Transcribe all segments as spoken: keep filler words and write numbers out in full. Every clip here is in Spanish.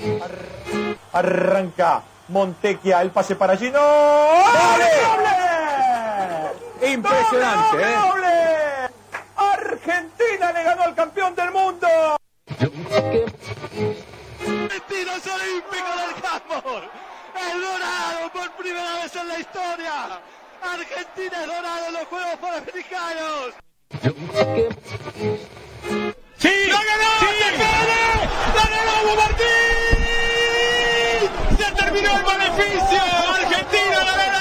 Ar- arranca Montequia, el pase para Gino. ¡Doble! ¡Doble! Impresionante, ¡Doble, doble! ¿eh? Argentina le ganó al campeón del mundo. Argentinos Olímpicos del Handball. El dorado por primera vez en la historia. Argentina es dorado en los Juegos Panamericanos. ¡Sí! ¡La ganó! ¡Sí! ¡Se puede! ¡La ganó Martín! ¡Se terminó el beneficio! ¡Argentina la gana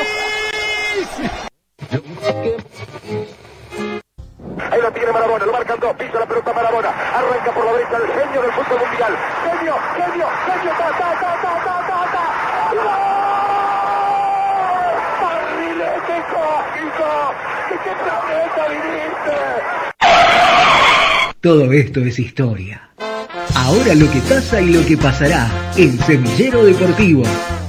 Davis! Ahí lo tiene Maradona, lo marcan dos, pisa la pelota Maradona, arranca por la derecha el genio del fútbol mundial. Genio, genio, genio, ta, ta, ta, ta, ta, ta, ta. ¡Gol! ¡Barrilete cósmico! ¿De qué planeta viniste? Todo esto es historia. Ahora lo que pasa y lo que pasará en Semillero Deportivo.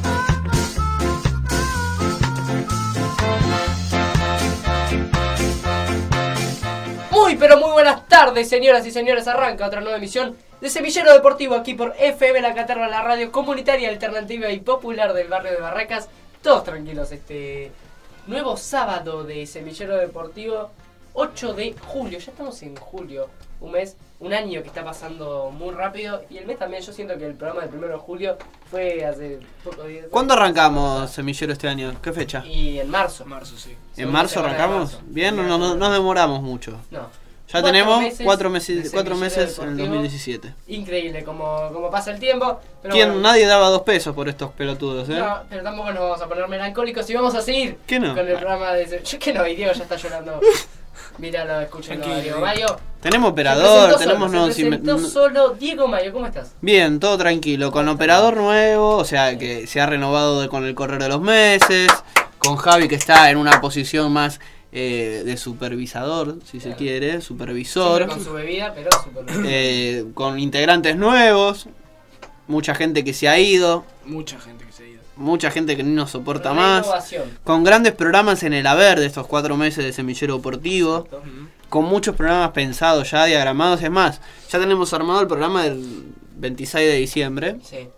Muy pero muy buenas tardes, señoras y señores. Arranca otra nueva emisión de Semillero Deportivo aquí por F M La Caterva, la radio comunitaria, alternativa y popular del barrio de Barracas. Todos tranquilos, este nuevo sábado de Semillero Deportivo, ocho de julio. Ya estamos en julio, un mes, un año que está pasando muy rápido. Y el mes también, yo siento que el programa del primero de julio fue hace pocos días. ¿Cuándo arrancamos Semillero este año? ¿Qué fecha? Y en marzo. Marzo, sí. ¿En marzo arrancamos? Marzo. Bien, no, no, no nos demoramos mucho. No. Ya Cuatro tenemos meses cuatro de meses, cuatro Semillero meses en el Deportivo. dos mil diecisiete. Increíble como, como pasa el tiempo. Pero ¿Quién? bueno, Nadie daba dos pesos por estos pelotudos, ¿eh? no, pero tampoco nos vamos a poner melancólicos y vamos a seguir ¿Qué no? con el programa de... Yo que no, y Diego ya está llorando. Míralo, escúchenlo a Diego Mayo. Tenemos Se operador, presentó tenemos solo, nuevos... se presentó inve- solo Diego Mayo, ¿cómo estás? Bien, todo tranquilo, con operador nuevo, o sea que se ha renovado de- con el correr de los meses, con Javi que está en una posición más eh, de supervisador, si se quiere, supervisor, Siempre con su bebida, pero super... eh, con integrantes nuevos, mucha gente que se ha ido, Mucha gente que se ha ido. mucha gente que no nos soporta más, Renovación. con grandes programas en el haber de estos cuatro meses de Semillero Deportivo, con muchos programas pensados ya, diagramados, es más, ya tenemos armado el programa del veintiséis de diciembre, Sí, ¿Eh?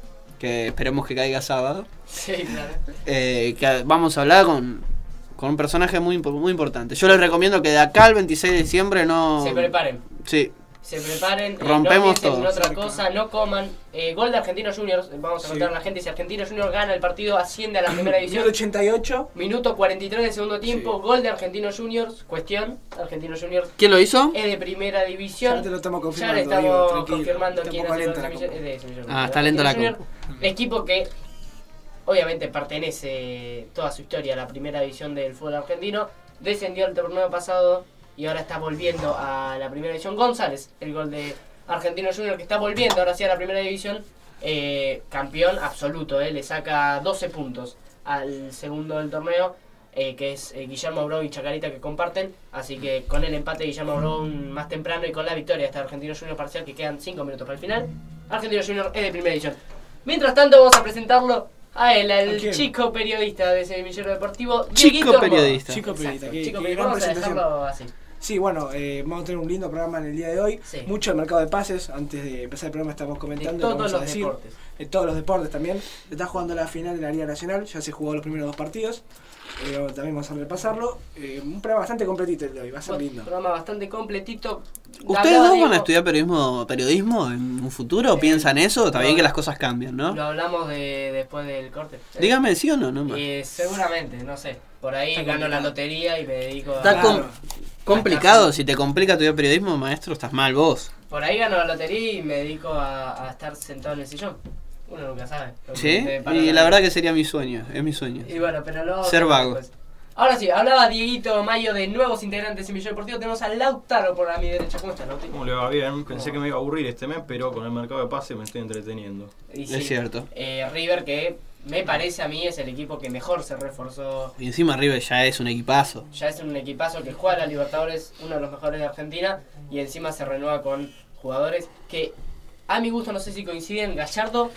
que esperemos que caiga sábado. sí, claro. Eh, que vamos a hablar con, con un personaje muy, impo- muy importante. Yo les recomiendo que de acá al veintiséis de diciembre no... Se preparen. Sí, Se preparen, eh, Rompemos no piensen en todo. otra cosa, no coman. Eh, gol de Argentinos Juniors, vamos a Sí. contar a la gente, si Argentinos Juniors gana el partido, asciende a la primera división. Minuto ochenta y ocho. Minuto cuarenta y tres del segundo tiempo, Sí. gol de Argentinos Juniors, cuestión, Argentinos Juniors ¿quién lo hizo? es de primera división. Ya te lo estamos Ya confirmando, le estamos Diego, tranquilo. confirmando Está quién un poco es el lenta la semillero- compu. es de Semillero. Ah, está lenta la Argentinos compu. Juniors, equipo que obviamente pertenece toda su historia a la primera división del fútbol argentino, descendió el torneo pasado y ahora está volviendo a la primera división. González, el gol de Argentinos Juniors, que está volviendo ahora sí a la primera división, eh, campeón absoluto, eh, le saca doce puntos al segundo del torneo, eh, que es eh, Guillermo Brown y Chacarita, que comparten, así que con el empate de Guillermo Brown más temprano y con la victoria de este Argentinos Juniors parcial, que quedan cinco minutos para el final, Argentinos Juniors es de primera división. Mientras tanto vamos a presentarlo a él, ¿A al quién? chico periodista de Semillero Deportivo, Chico Dieguito Hermoso. periodista. Chico periodista, Exacto, qué- chico qué periodista. gran Vamos a presentación. dejarlo así. Sí, bueno, eh, vamos a tener un lindo programa en el día de hoy. Sí. Mucho del mercado de pases. Antes de empezar el programa estamos De comentando. lo todos vamos a los decir. deportes. De todos los deportes también. Se está jugando la final de la Liga Nacional. Ya se jugó los primeros dos partidos. Eh, también vamos a repasarlo. Eh, un programa bastante completito el de hoy. Va a ser Bueno, lindo. programa bastante completito. ¿Ustedes Hablaba dos van Diego- a estudiar periodismo, periodismo en un futuro? Eh, ¿Piensan eso? Está no. bien que las cosas cambian, ¿no? Lo hablamos de, después del corte. Dígame sí o no, no más. Eh, seguramente, no sé. Por ahí Está gano la complicado. lotería y me dedico a... Está Claro. com- complicado, si te complica estudiar periodismo, maestro, estás mal vos. Por ahí gano la lotería y me dedico a, a estar sentado en el sillón. Uno nunca sabe. lo que ¿Sí? te depara Y la vida. verdad que sería mi sueño, es mi sueño. Y bueno, pero no... Ser vago. Pues. Ahora sí, hablaba Dieguito Mayo de nuevos integrantes de Semillero Deportivo. Tenemos a Lautaro por a mi derecha. ¿Cómo estás, Lauti? ¿Cómo le va? Bien, pensé que me iba a aburrir este mes, pero con el mercado de pases me estoy entreteniendo. Y Es cierto. Eh, River, que me parece a mí es el equipo que mejor se reforzó. Y encima River ya es un equipazo. Ya es un equipazo que juega a la Libertadores, uno de los mejores de Argentina, y encima se renueva con jugadores que a mi gusto, no sé si coinciden, Gallardo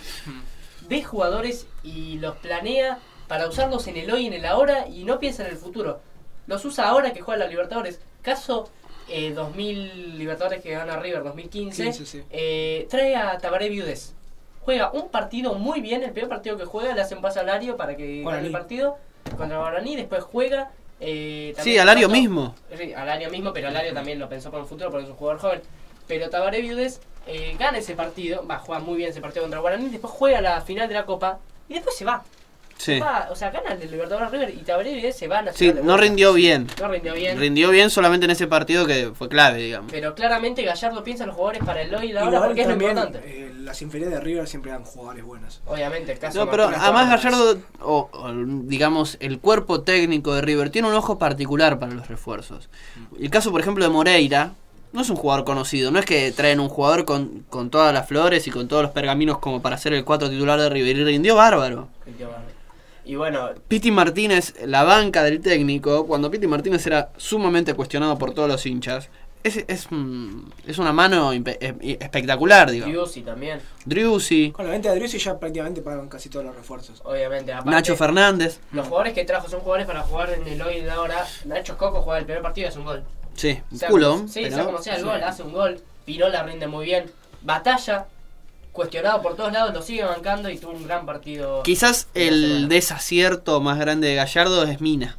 ve jugadores y los planea para usarlos en el hoy y en el ahora y no piensa en el futuro. Los usa ahora que juega la Libertadores. Caso eh, dos mil Libertadores que gana River dos mil quince, quince, sí. eh, trae a Tabaré Viudés. juega un partido muy bien, el primer partido que juega le hace un pase a Alario para que Guaraní. gane el partido contra Guaraní, después juega... Eh, Sí, Alario mismo. Sí, Alario mismo, pero Alario también lo pensó por el futuro porque es un jugador joven. Pero Tabaré Viudes eh, gana ese partido, va, juega muy bien ese partido contra Guaraní, después juega la final de la Copa y después se va. Sí. Va, o sea, gana el de Libertadores River y Tabaré Viudes se va a Sí, Nacional de no vuelta. rindió bien. No rindió bien. Rindió bien solamente en ese partido que fue clave, digamos. Pero claramente Gallardo piensa en los jugadores para el hoy y la hora Igual porque es lo también, importante. eh, las inferiores de River siempre dan jugadores buenos. Obviamente, el caso No, de pero Martínez además Torres. Gallardo, o, o, digamos, el cuerpo técnico de River tiene un ojo particular para los refuerzos. El caso, por ejemplo, de Moreira, no es un jugador conocido. No es que traen un jugador con, con todas las flores y con todos los pergaminos como para ser el cuatro titular de River. Y rindió bárbaro. Rindió bárbaro. Y bueno, Piti Martínez, la banca del técnico, cuando Piti Martínez era sumamente cuestionado por todos los hinchas, es, es, mm, es una mano impe- eh, espectacular, digamos. Driussi también, Driussi, Con la venta de Driussi ya prácticamente pagan casi todos los refuerzos. obviamente. Aparte, Nacho Fernández. los jugadores que trajo son jugadores para jugar en el hoy y la hora. Nacho Coco juega el primer partido y hace un gol. Sí, O sea, culo. como- sí, pero- sea como sea el sí. gol, hace un gol. Pirola rinde muy bien. Batalla, cuestionado por todos lados, lo sigue bancando y tuvo un gran partido. Quizás en la el semana. desacierto más grande de Gallardo es Mina.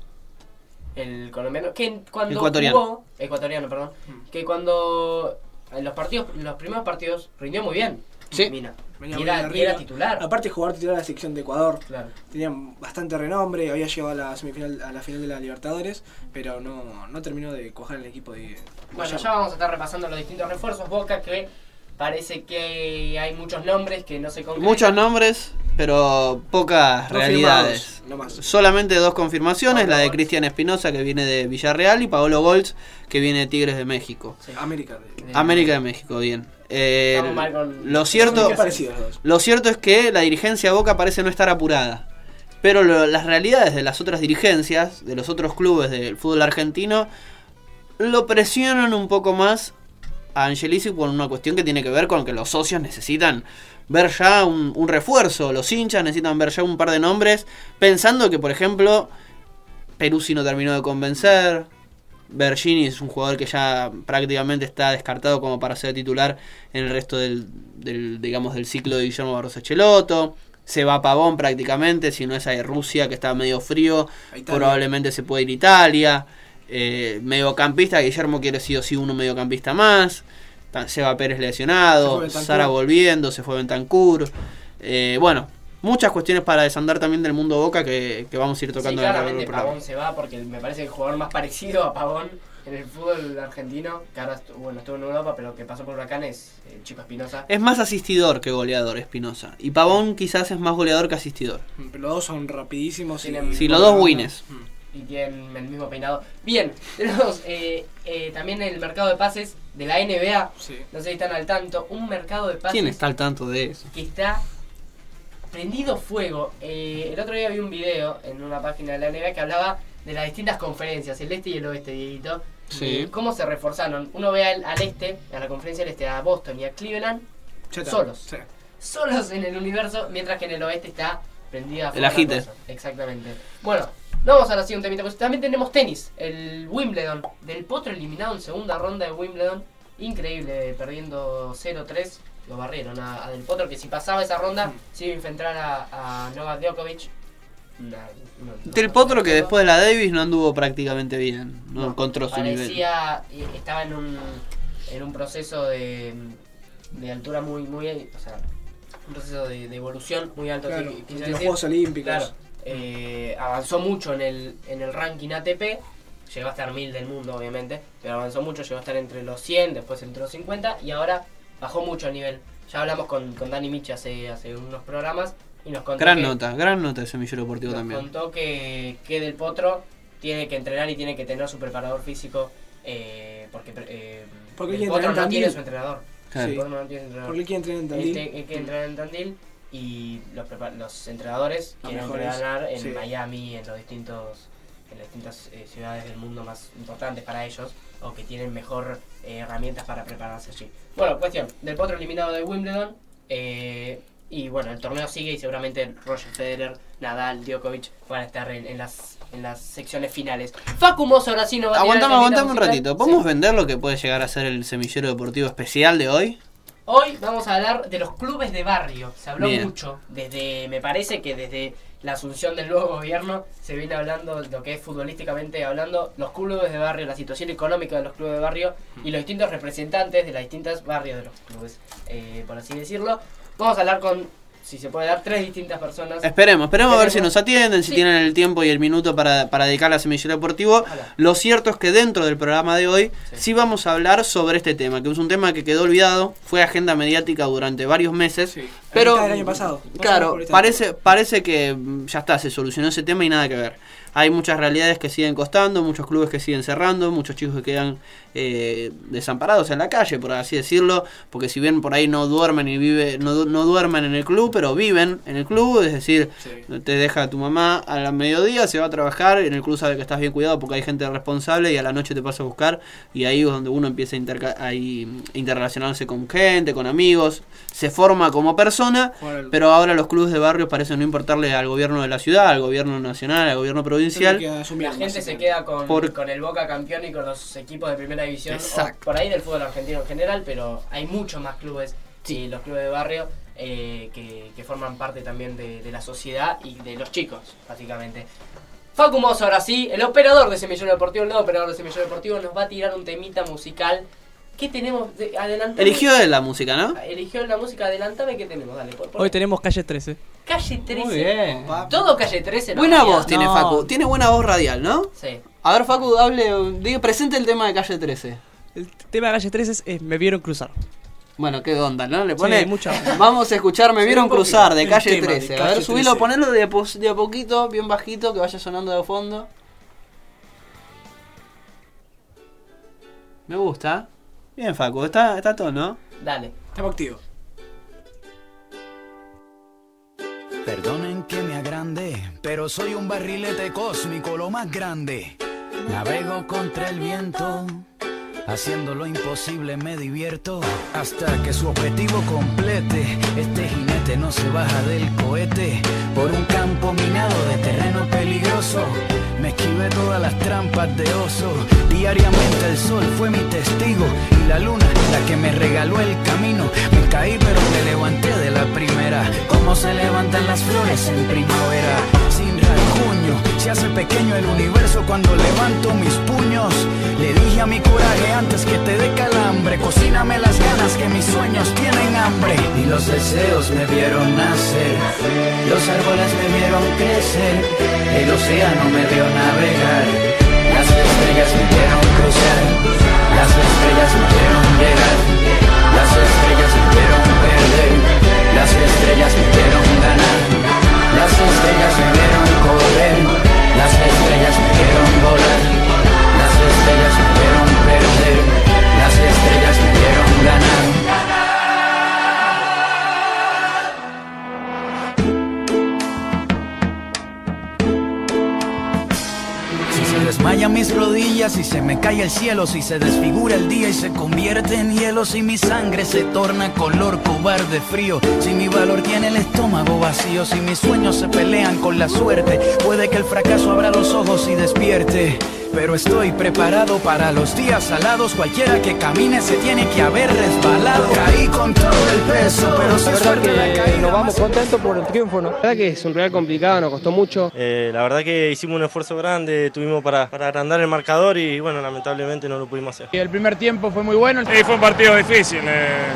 El colombiano, que cuando Ecuatoriano. jugó, ecuatoriano, perdón, que cuando en los partidos, los primeros partidos rindió muy bien. Sí. Mina. Venía Y muy era, y arriba. era titular. Aparte jugar titular de la sección de Ecuador. Claro. Tenía bastante renombre, había llegado a la semifinal, a la final de la Libertadores, pero no, no terminó de coger el equipo de Bueno, Gallardo. ya vamos a estar repasando los distintos refuerzos. Boca, que parece que hay muchos nombres que no se concretan. Muchos nombres, pero pocas No realidades. firmados, no más. Solamente dos confirmaciones, Paolo la de Goltz. Cristian Espinosa que viene de Villarreal y Paolo Goltz que viene de Tigres de México. Sí. América. de- De- América de México, bien. Eh, Estamos mal con- lo cierto, Qué parecidos los dos. lo cierto es que la dirigencia de Boca parece no estar apurada. Pero lo- las realidades de las otras dirigencias, de los otros clubes del fútbol argentino, lo presionan un poco más a Angelici por una cuestión que tiene que ver con que los socios necesitan ver ya un, un refuerzo. Los hinchas necesitan ver ya un par de nombres, pensando que, por ejemplo, Peruzzi no terminó de convencer. Bergini es un jugador que ya prácticamente está descartado como para ser titular en el resto del, del digamos del ciclo de Guillermo Barros Schelotto. Se va Pavón prácticamente, si no es a Rusia que está medio frío, A Italia. probablemente se puede ir a Italia. Eh, mediocampista, Guillermo quiere sí o sí uno mediocampista más. Ta- Seba Pérez Se fue lesionado, Bentancur. Sara volviendo, se fue Bentancur. Eh, bueno, muchas cuestiones para desandar también del mundo Boca que, que vamos a ir Sí, tocando en el claramente programa. Pavón se va porque me parece el jugador más parecido a Pavón en el fútbol argentino, que ahora estu- bueno, estuvo en Europa, pero que pasó por Huracán es el Chico Espinosa. Es más asistidor que goleador, Espinosa. Y Pavón quizás es más goleador que asistidor. Pero los dos son rapidísimos. y- Tienen- Sí, los dos wins. Y tienen el mismo peinado. Bien, tenemos eh, eh, también el mercado de pases de la N B A. Sí. No sé si están al tanto. Un mercado de pases ¿Quién está al tanto de eso? que está prendido fuego. Eh, el otro día vi un video en una página de la N B A que hablaba de las distintas conferencias, el este y el oeste, Dieguito. Sí. Y cómo se reforzaron. Uno ve al, al este, a la conferencia del este, a Boston y a Cleveland, Ya está. Solos. Sí. solos en el universo, mientras que en el oeste está prendida El la agite. cosa. Exactamente. Bueno, vamos a la siguiente temita. Pues también tenemos tenis, el Wimbledon. Del Potro eliminado en segunda ronda de Wimbledon. Increíble, perdiendo cero tres. Lo barrieron a, a Del Potro, que si pasaba esa ronda, se iba a enfrentar a, a Novak Djokovic. Una- una- Del Potro que después de la Davis no anduvo prácticamente bien. No, encontró su nivel. parecía eh, estaba en un en un proceso de, de altura muy muy o sea un proceso de, de evolución muy alto, Claro, sí, quise en los decir. Juegos Olímpicos. Claro, eh, avanzó mucho en el en el ranking A T P, llegó a estar mil del mundo obviamente, pero avanzó mucho, llegó a estar entre los cien, después entre los cincuenta y ahora bajó mucho el nivel. Ya hablamos con, con Dani Michi hace, hace unos programas y nos contó Gran que, nota, gran nota de Semillero Deportivo nos también. contó que, que Del Potro tiene que entrenar y tiene que tener su preparador físico, eh, porque, eh, Porque Del quiere Potro entrenar no en tiene Tandil. su entrenador. Claro. Del Potro no tiene entrenador. Porque él quiere entrenar en Él, Tandil. te- él quiere entrenar en Tandil y los, prepa- los entrenadores Los quieren mejores, entrenar en sí. Miami, en los distintos en las distintas eh, ciudades del mundo más importantes para ellos o que tienen mejor eh, herramientas para prepararse allí. Bueno, cuestión, Del Potro eliminado de Wimbledon, eh, y bueno, el torneo sigue y seguramente Roger Federer, Nadal, Djokovic van a estar en, en las en las secciones finales. Facu Mozo ahora sí no va a tirar Aguantame, el temita aguantame un musical. ratito. ¿Podemos Sí. vender lo que puede llegar a ser el Semillero Deportivo especial de hoy? Hoy vamos a hablar de los clubes de barrio. Se habló Bien. mucho, desde, me parece que desde la asunción del nuevo gobierno se viene hablando de lo que es futbolísticamente hablando, los clubes de barrio, la situación económica de los clubes de barrio y los distintos representantes de los distintos barrios de los clubes, eh, por así decirlo. Vamos a hablar con, si se puede dar, tres distintas personas. Esperemos, esperemos a ver si Tenemos- nos atienden, si Sí. tienen el tiempo y el minuto para, para dedicar a Semillero Deportivo. Ojalá. Lo cierto es que dentro del programa de hoy Sí. sí. vamos a hablar sobre este tema, que es un tema que quedó olvidado, fue agenda mediática durante varios meses, Sí. pero A mitad del año pasado. claro, Por esta parece, época. parece que mm, ya está, se solucionó ese tema y nada que ver. Hay muchas realidades que siguen costando, muchos clubes que siguen cerrando, muchos chicos que quedan eh, desamparados en la calle, por así decirlo, porque si bien por ahí no duermen y vive, no, du- no duermen en el club, pero viven en el club, es decir, Sí. te deja tu mamá a la mediodía, se va a trabajar, en el club sabe que estás bien cuidado porque hay gente responsable y a la noche te pasa a buscar y ahí es donde uno empieza a interca- ahí, interrelacionarse con gente, con amigos, se forma como persona, Jugar al- pero ahora los clubes de barrio parecen no importarle al gobierno de la ciudad, al gobierno nacional, al gobierno provincial. Tiene que asumir, La gente se básicamente. queda con, Por- con el Boca campeón y con los equipos de primera división, Exacto. o por ahí del fútbol argentino en general, pero hay muchos más clubes, y los clubes de barrio, eh, que, que forman parte también de, de la sociedad y de los chicos, básicamente. Facu Mozo, ahora sí, el operador de Semillero Deportivo, el nuevo operador de Semillero Deportivo, nos va a tirar un temita musical. ¿Qué tenemos? De, adelantame. Eligió él la música, ¿no? Eligió la música, adelantame, ¿qué tenemos? Dale, por, por- Hoy tenemos Calle trece. Calle trece. Muy bien. Todo Calle trece. ¿no? Buena Había- voz tiene No. Facu, tiene buena voz radial, ¿no? Sí. A ver, Facu, hable, diga, presente el tema de Calle trece. El tema de Calle trece es eh, Me Vieron Cruzar. Bueno, qué onda, ¿no? Le pone. Sí, mucha. Vamos a escuchar Me Sí, Vieron un poquito. Cruzar de El Calle tema de trece. A Calle ver, subilo, trece. ponelo de a, pos- de a poquito, bien bajito, que vaya sonando de fondo. Me gusta. Bien, Facu, está, está todo, ¿no? Dale. Estamos activos. Perdonen que me agrande, pero soy un barrilete cósmico, lo más grande. Navego contra el viento, haciendo lo imposible me divierto. Hasta que su objetivo complete, este jinete no se baja del cohete. Por un campo minado de terreno peligroso, me esquivé todas las trampas de oso. Diariamente el sol fue mi testigo y la luna la que me regaló el camino. Me caí pero me levanté de la primera, como se levantan las flores en primavera. Sin rasguño, se hace pequeño el universo cuando levanto mis puños. Le dije a mi coraje antes que te dé calambre, cocíname las ganas que mis sueños tienen hambre. Y los deseos me vieron nacer, los árboles me vieron crecer, el océano me vio navegar, las estrellas me vieron cruzar, las estrellas me vieron llegar, las estrellas me vieron perder, las estrellas me vieron ganar, las estrellas me vieron correr, las estrellas me vieron volar, las estrellas me vieron perder, las estrellas me vieron ganar. Si se desmayan mis rodillas, si se me cae el cielo, si se desfigura el día y se convierte en hielo, si mi sangre se torna color cobarde frío, si mi valor tiene el estómago vacío, si mis sueños se pelean con la suerte, puede que el fracaso abra los ojos y despierte. Pero estoy preparado para los días salados, cualquiera que camine se tiene que haber resbalado. Caí con todo el peso, pero si suerte la caída. Nos vamos contentos por el triunfo, ¿no? La verdad que es un rival complicado, nos costó mucho. Eh, la verdad que hicimos un esfuerzo grande, tuvimos para, para agrandar el marcador y bueno, lamentablemente no lo pudimos hacer. El primer tiempo fue muy bueno. Sí, fue un partido difícil. Eh.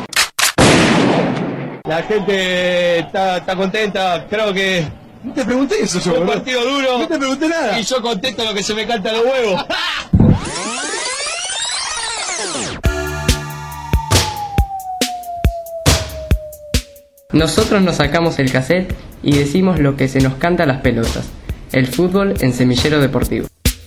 La gente está, está contenta, creo que... No te pregunté eso yo, fue un boludo. partido duro. No te pregunté nada. Y yo contento lo que se me canta los huevos. Nosotros nos sacamos el cassette y decimos lo que se nos canta a las pelotas. El fútbol en Semillero Deportivo.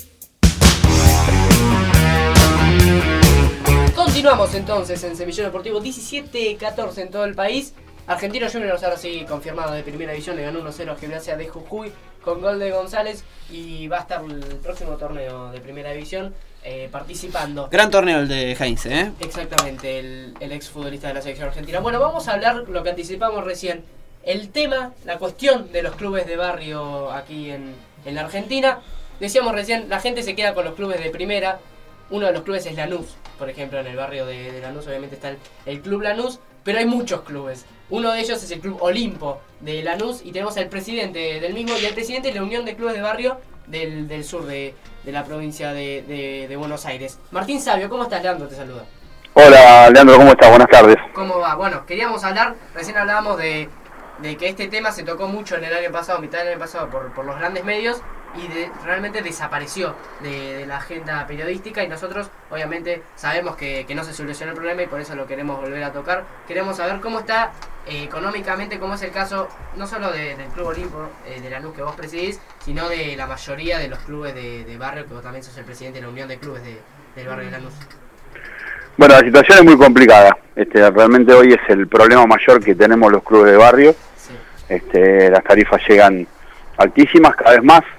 Continuamos entonces en Semillero Deportivo, diecisiete catorce en todo el país. Argentinos Juniors ahora sí confirmado de primera división, le ganó uno cero a Gimnasia de Jujuy con gol de González y va a estar el próximo torneo de primera división eh, participando. Gran torneo el de Heinze, ¿eh? Exactamente, el, el ex futbolista de la selección argentina. Bueno, vamos a hablar lo que anticipamos recién, el tema, la cuestión de los clubes de barrio aquí en, en la Argentina. Decíamos recién, la gente se queda con los clubes de primera. Uno de los clubes es Lanús, por ejemplo, en el barrio de, de Lanús obviamente está el, el Club Lanús. pero hay muchos clubes. Uno de ellos es el Club Olimpo de Lanús y tenemos al presidente del mismo y al presidente de la Unión de Clubes de Barrio del, del sur de, de la provincia de, de, de Buenos Aires. Martín Sabio, ¿cómo estás? Leandro te saluda. Hola Leandro, ¿cómo estás? Buenas tardes. ¿Cómo va? Bueno, queríamos hablar, recién hablábamos de, de que este tema se tocó mucho en el año pasado, mitad del año pasado, por, por los grandes medios y de, realmente desapareció de, de la agenda periodística y nosotros obviamente sabemos que, que no se solucionó el problema y por eso lo queremos volver a tocar. Queremos saber cómo está eh, económicamente, cómo es el caso no solo de, del Club Olimpo eh, de Lanús que vos presidís, sino de la mayoría de los clubes de, de barrio, que vos también sos el presidente de la Unión de Clubes de, del barrio de Lanús. Bueno, la situación es muy complicada. Este, realmente hoy es el problema mayor que tenemos los clubes de barrio. Sí. Este, las tarifas llegan altísimas cada vez más.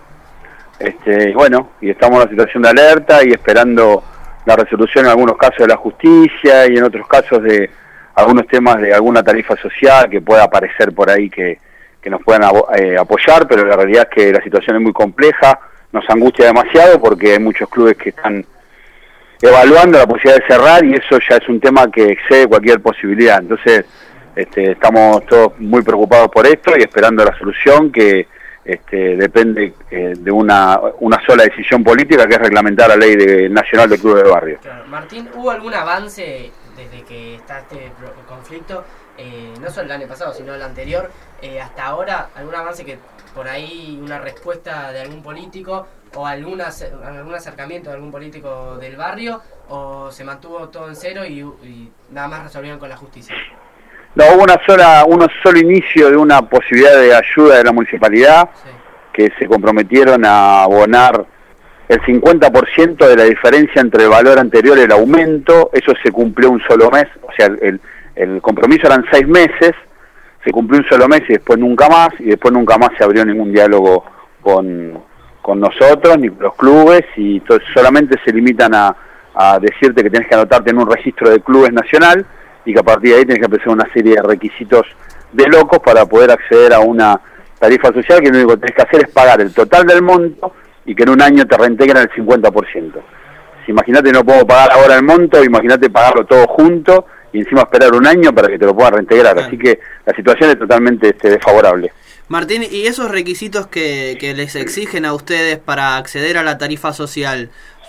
Este, y bueno, y estamos en una situación de alerta y esperando la resolución en algunos casos de la justicia y en otros casos de algunos temas de alguna tarifa social que pueda aparecer por ahí que, que nos puedan eh, apoyar, pero la realidad es que la situación es muy compleja, nos angustia demasiado porque hay muchos clubes que están evaluando la posibilidad de cerrar y eso ya es un tema que excede cualquier posibilidad. Entonces este, estamos todos muy preocupados por esto y esperando la solución que Este, depende eh, de una una sola decisión política que es reglamentar la ley de, nacional de clubes de barrio. Claro. Martín, ¿hubo algún avance desde que está este conflicto, eh, no solo el año pasado sino el anterior, eh, hasta ahora, algún avance que por ahí una respuesta de algún político o algún, algún acercamiento de algún político del barrio o se mantuvo todo en cero y, y nada más resolvieron con la justicia? No, hubo una sola, uno solo inicio de una posibilidad de ayuda de la municipalidad, sí, que se comprometieron a abonar el cincuenta por ciento de la diferencia entre el valor anterior y el aumento. Eso se cumplió un solo mes, o sea, el, el compromiso eran seis meses, se cumplió un solo mes y después nunca más, y después nunca más se abrió ningún diálogo con, con nosotros, ni con los clubes, y to- solamente se limitan a, a decirte que tienes que anotarte en un registro de clubes nacional, y que a partir de ahí tienes que empezar una serie de requisitos de locos para poder acceder a una tarifa social que lo único que tenés que hacer es pagar el total del monto y que en un año te reintegran el cincuenta por ciento. Si imagínate no puedo pagar ahora el monto, imagínate pagarlo todo junto y encima esperar un año para que te lo puedan reintegrar. Así que la situación es totalmente este, desfavorable. Martín, ¿y esos requisitos que, que les exigen a ustedes para acceder a la tarifa social?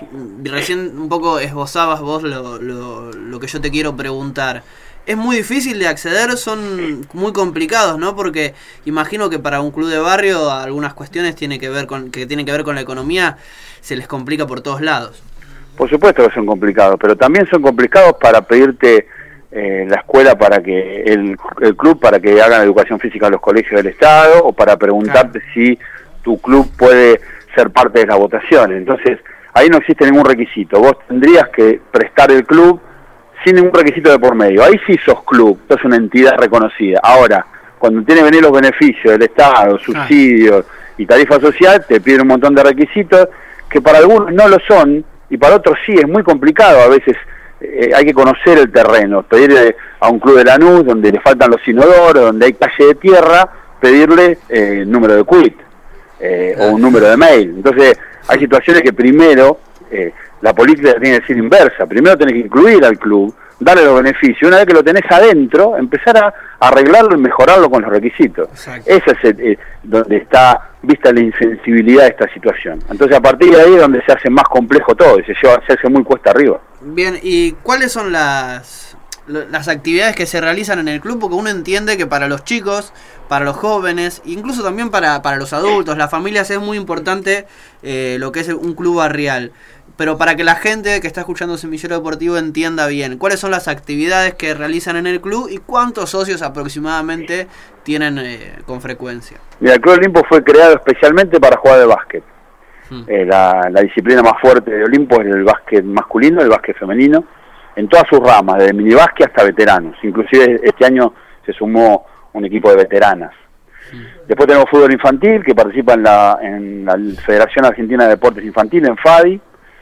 Recién un poco esbozabas vos lo, lo, lo que yo te quiero preguntar. Es muy difícil de acceder, son muy complicados, ¿no? Porque imagino que para un club de barrio algunas cuestiones tiene que ver con, que tienen que ver con la economía se les complica por todos lados. Por supuesto que son complicados, pero también son complicados para pedirte eh, la escuela para que el, el club para que hagan educación física en los colegios del Estado o para preguntarte claro. si tu club puede ser parte de las votaciones. Entonces ahí no existe ningún requisito. Vos tendrías que prestar el club sin ningún requisito de por medio. Ahí sí sos club, sos una entidad reconocida. Ahora, cuando tiene que venir los beneficios del Estado, subsidios y tarifa social, te piden un montón de requisitos que para algunos no lo son y para otros sí. Es muy complicado. A veces eh, hay que conocer el terreno. Pedirle a un club de Lanús, donde le faltan los inodoros, donde hay calle de tierra, pedirle eh, el número de quit eh, o un número de mail. Entonces, hay situaciones que primero eh, la política tiene que ser inversa. Primero tenés que incluir al club, darle los beneficios. Una vez que lo tenés adentro, empezar a arreglarlo y mejorarlo con los requisitos. Exacto. Ese es el, eh, donde está vista la insensibilidad de esta situación. Entonces a partir de ahí es donde se hace más complejo todo y se, lleva, se hace muy cuesta arriba. Bien, ¿y cuáles son las... las actividades que se realizan en el club? Porque uno entiende que para los chicos, para los jóvenes, incluso también para, para los adultos, las familias, es muy importante eh, lo que es un club barrial. Pero para que la gente que está escuchando Semillero Deportivo entienda bien, ¿cuáles son las actividades que realizan en el club y cuántos socios aproximadamente tienen eh, con frecuencia? Mira, el Club Olimpo fue creado especialmente para jugar de básquet. Hmm. Eh, la, la disciplina más fuerte de Olimpo es el básquet masculino, el básquet femenino, en todas sus ramas, desde minibásquet hasta veteranos. Inclusive este año se sumó un equipo de veteranas. Sí. Después tenemos fútbol infantil, que participa en la, en la Federación Argentina de Deportes Infantiles, en FADI.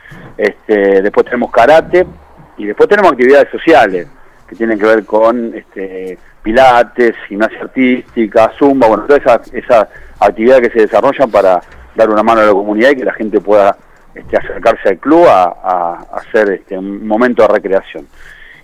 Este, después tenemos karate, y después tenemos actividades sociales, que tienen que ver con este, pilates, gimnasia artística, zumba, bueno, todas esas, esas actividades que se desarrollan para dar una mano a la comunidad y que la gente pueda Este, acercarse al club a, a, a hacer este, un momento de recreación.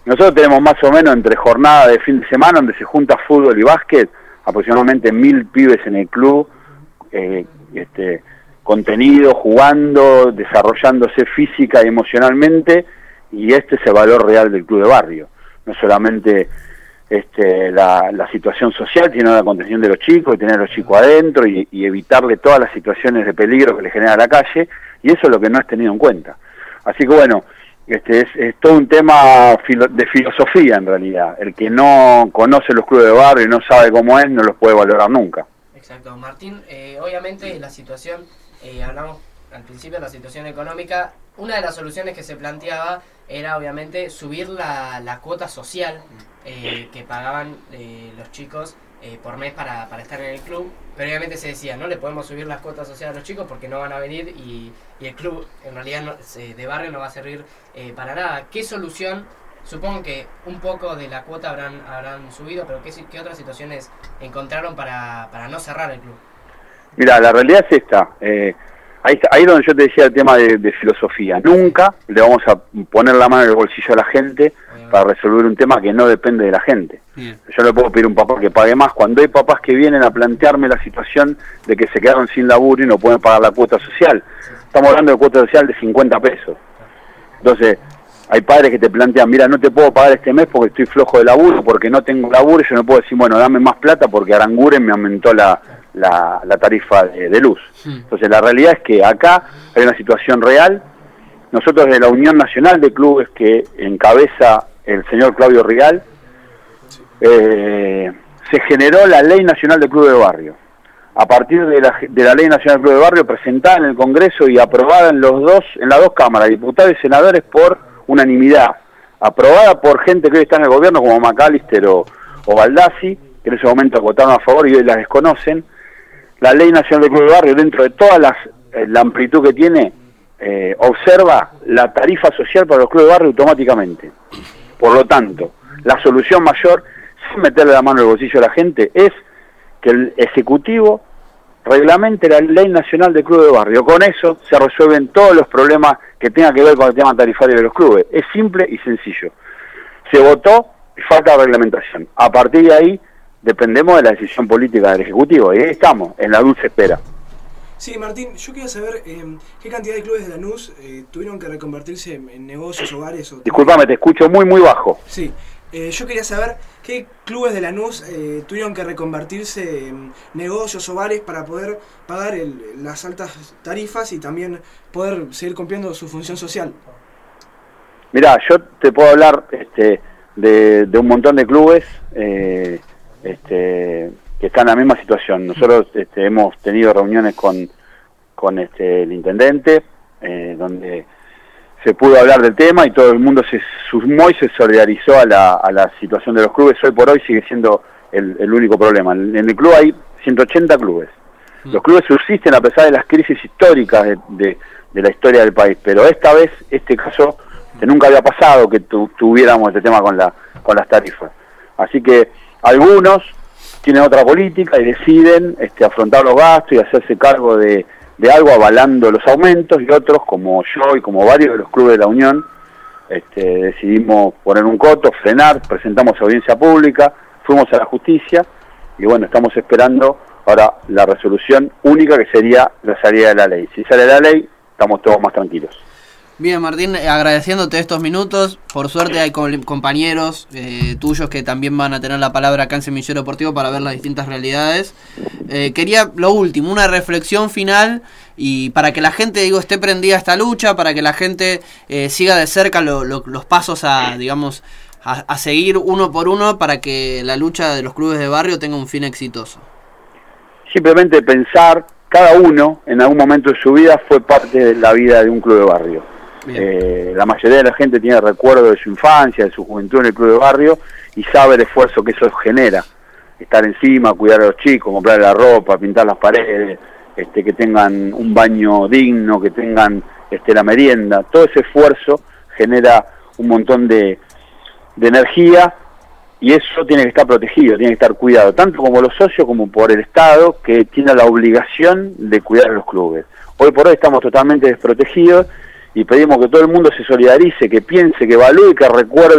nosotros tenemos más o menos entre jornada de fin de semana donde se junta fútbol y básquet, aproximadamente mil pibes en el club, eh, este, contenido, jugando, desarrollándose física y emocionalmente, y este es el valor real del club de barrio. No solamente este, la, la situación social, sino la contención de los chicos, y tener a los chicos adentro y, y evitarle todas las situaciones de peligro que le genera la calle, y eso es lo que no es tenido en cuenta. Así que bueno, este es, es todo un tema filo, de filosofía en realidad. El que no conoce los clubes de barrio y no sabe cómo es, no los puede valorar nunca. Exacto, Martín, eh, obviamente la situación, eh, hablamos al principio de la situación económica, una de las soluciones que se planteaba era obviamente subir la, la cuota social eh, que pagaban eh, los chicos eh, por mes para, para estar en el club, pero obviamente se decía, no le podemos subir las cuotas sociales a los chicos porque no van a venir y, y el club en realidad no, de barrio no va a servir eh, para nada. ¿Qué solución? Supongo que un poco de la cuota habrán habrán subido, pero ¿qué, qué otras situaciones encontraron para, para no cerrar el club? Mira, la realidad es esta, eh, ahí, ahí donde yo te decía el tema de, de filosofía. Nunca le vamos a poner la mano en el bolsillo a la gente para resolver un tema que no depende de la gente. Bien. Yo le puedo pedir a un papá que pague más cuando hay papás que vienen a plantearme la situación de que se quedaron sin laburo y no pueden pagar la cuota social. Estamos hablando de cuota social de cincuenta pesos. Entonces, hay padres que te plantean, mira, no te puedo pagar este mes porque estoy flojo de laburo, porque no tengo laburo, y yo no puedo decir, bueno, dame más plata porque Aranguren me aumentó la, la, la tarifa de, de luz. Sí. Entonces, la realidad es que acá hay una situación real. Nosotros de la Unión Nacional de Clubes que encabeza el señor Claudio Rigal, eh, se generó la Ley Nacional de Clubes de Barrio. A partir de la, de la Ley Nacional de Clubes de Barrio, presentada en el Congreso y aprobada en los dos, en las dos cámaras, diputados y senadores por unanimidad, aprobada por gente que hoy está en el gobierno como McAllister o, o Baldassi, que en ese momento votaron a favor y hoy la desconocen. La Ley Nacional de Clubes de Barrio, dentro de toda las, eh, la amplitud que tiene, eh, observa la tarifa social para los clubes de barrio automáticamente. Por lo tanto, la solución mayor, sin meterle la mano en el bolsillo a la gente, es que el Ejecutivo reglamente la Ley Nacional de Clubes de Barrio. Con eso se resuelven todos los problemas que tengan que ver con el tema tarifario de los clubes. Es simple y sencillo. Se votó y falta reglamentación. A partir de ahí dependemos de la decisión política del Ejecutivo. Y ahí estamos, en la dulce espera. Sí, Martín, yo quería saber eh, qué cantidad de clubes de Lanús eh, tuvieron que reconvertirse en, en negocios, hogares o... Disculpame, te escucho muy, muy bajo. Sí, eh, yo quería saber qué clubes de Lanús eh, tuvieron que reconvertirse en negocios, hogares para poder pagar el, las altas tarifas y también poder seguir cumpliendo su función social. Mirá, yo te puedo hablar este, de, de un montón de clubes eh, este, que están en la misma situación. Nosotros este, hemos tenido reuniones con, con este, el intendente, eh, donde se pudo hablar del tema y todo el mundo se sumó y se solidarizó a la, a la situación de los clubes. Hoy por hoy sigue siendo el, el único problema. En el club hay ciento ochenta clubes. Los clubes subsisten a pesar de las crisis históricas de, de, de la historia del país, pero esta vez, este caso, que nunca había pasado que tu, tuviéramos este tema con, la, con las tarifas. Así que algunos tienen otra política y deciden este, afrontar los gastos y hacerse cargo de, de algo avalando los aumentos, y otros, como yo y como varios de los clubes de la Unión, este, decidimos poner un coto, frenar, presentamos audiencia pública, fuimos a la justicia y bueno, estamos esperando ahora la resolución única, que sería la salida de la ley. Si sale la ley, estamos todos más tranquilos. Bien, Martín, agradeciéndote estos minutos. Por suerte hay compañeros eh, tuyos que también van a tener la palabra acá en Semillero Deportivo para ver las distintas realidades. Eh, quería, lo último, una reflexión final y para que la gente, digo, esté prendida a esta lucha, para que la gente eh, siga de cerca lo, lo, los pasos a, digamos, a, a seguir uno por uno para que la lucha de los clubes de barrio tenga un fin exitoso. Simplemente pensar, cada uno en algún momento de su vida fue parte de la vida de un club de barrio. Eh, la mayoría de la gente tiene recuerdo de su infancia, de su juventud en el club de barrio y sabe el esfuerzo que eso genera. Estar encima, cuidar a los chicos, comprar la ropa, pintar las paredes, este, que tengan un baño digno, que tengan este, la merienda. Todo ese esfuerzo genera un montón de, de energía y eso tiene que estar protegido, tiene que estar cuidado, tanto como los socios como por el Estado, que tiene la obligación de cuidar a los clubes. Hoy por hoy estamos totalmente desprotegidos y pedimos que todo el mundo se solidarice, que piense, que evalúe y que recuerde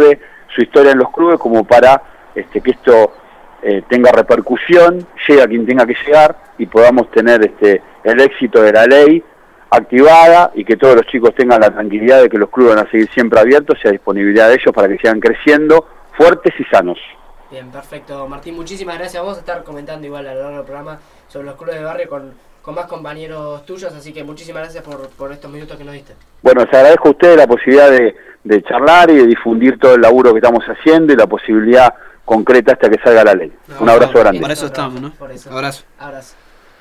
su historia en los clubes como para este, que esto eh, tenga repercusión, llegue a quien tenga que llegar y podamos tener este, el éxito de la ley activada y que todos los chicos tengan la tranquilidad de que los clubes van a seguir siempre abiertos y a disponibilidad de ellos para que sigan creciendo fuertes y sanos. Bien, perfecto. Martín, muchísimas gracias. Vamos a estar comentando igual a lo largo del programa sobre los clubes de barrio con, con más compañeros tuyos, así que muchísimas gracias por, por estos minutos que nos diste. Bueno, les agradezco a ustedes la posibilidad de, de charlar y de difundir todo el laburo que estamos haciendo y la posibilidad concreta hasta que salga la ley. No, Un abrazo no, grande. Por eso estamos, ¿no? Por eso. Abrazo. Abrazo.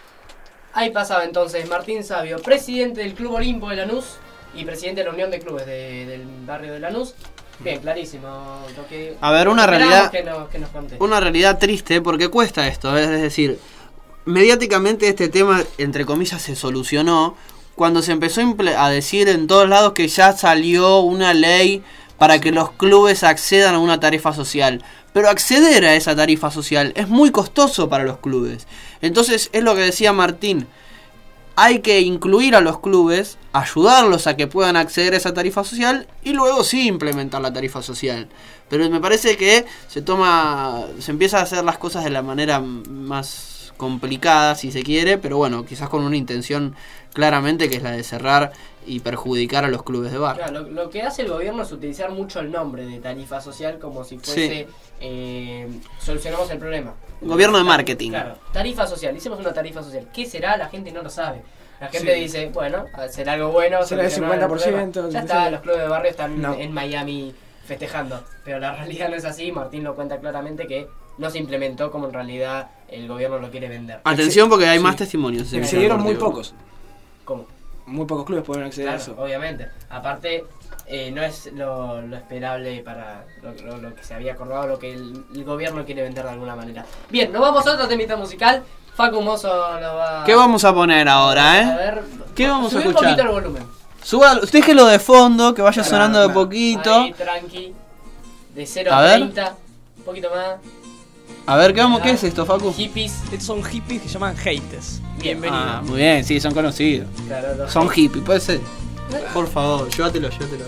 Ahí pasaba entonces Martín Sabio, presidente del Club Olimpo de Lanús y presidente de la Unión de Clubes de, del barrio de Lanús. Bien, clarísimo. Lo que a ver, una realidad, que nos, que nos conté. Una realidad triste porque cuesta esto, es decir, mediáticamente este tema, entre comillas, se solucionó cuando se empezó a decir en todos lados que ya salió una ley para que los clubes accedan a una tarifa social. Pero acceder a esa tarifa social es muy costoso para los clubes. Entonces, es lo que decía Martín, hay que incluir a los clubes, ayudarlos a que puedan acceder a esa tarifa social y luego sí implementar la tarifa social. Pero me parece que se toma, se empieza a hacer las cosas de la manera más complicada, si se quiere, pero bueno, quizás con una intención claramente que es la de cerrar y perjudicar a los clubes de barrio. Claro, lo, lo que hace el gobierno es utilizar mucho el nombre de tarifa social como si fuese sí. eh, solucionamos el problema. Gobierno de marketing. Claro, tarifa social, hicimos una tarifa social. ¿Qué será? La gente no lo sabe. La gente sí. dice, bueno, será algo bueno, será el cincuenta por ciento. Ya está, los clubes de barrio están no. en Miami festejando. Pero la realidad no es así, Martín lo cuenta claramente que no se implementó como en realidad el gobierno lo quiere vender. Atención porque hay sí. más testimonios. Accedieron muy pocos. ¿Cómo? Muy pocos clubes pueden acceder claro, a eso. Obviamente. Aparte, eh, no es lo, lo esperable para lo, lo, lo que se había acordado, lo que el, el gobierno quiere vender de alguna manera. Bien, nos vamos a otro temita musical. Facu Mozo lo va... ¿Qué vamos a poner ahora, eh? A ver, ¿qué vamos a escuchar? un poquito el volumen. Suba, déjelo de fondo, que vaya sonando de poquito. Ahí, tranqui. De cero a treinta. Un poquito más. A ver, ¿qué, vamos, ¿qué es esto, Facu? Hippies. Estos son hippies que se llaman haters. Bienvenido. Ah, muy bien, sí, son conocidos. Claro, son hippies, puede ser. Por favor, llévatelo, llévatelo.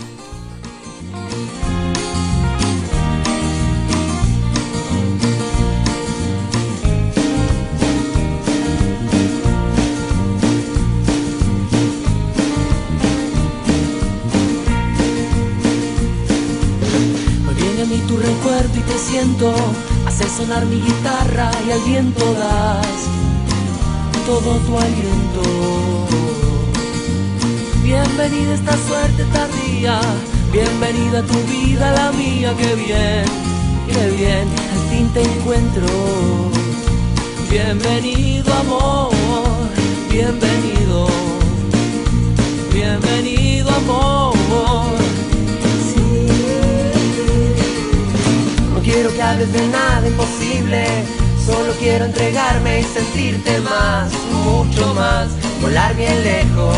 Hoy viene a mí tu recuerdo y te siento. Hace sonar mi guitarra y al viento das todo tu aliento. Bienvenida a esta suerte tardía, bienvenida a tu vida, la mía, qué bien, qué bien, al fin te encuentro. Bienvenido amor, bienvenido, bienvenido amor. Sí. No quiero que hables de nada imposible, solo quiero entregarme y sentirte más, mucho más, volar bien lejos.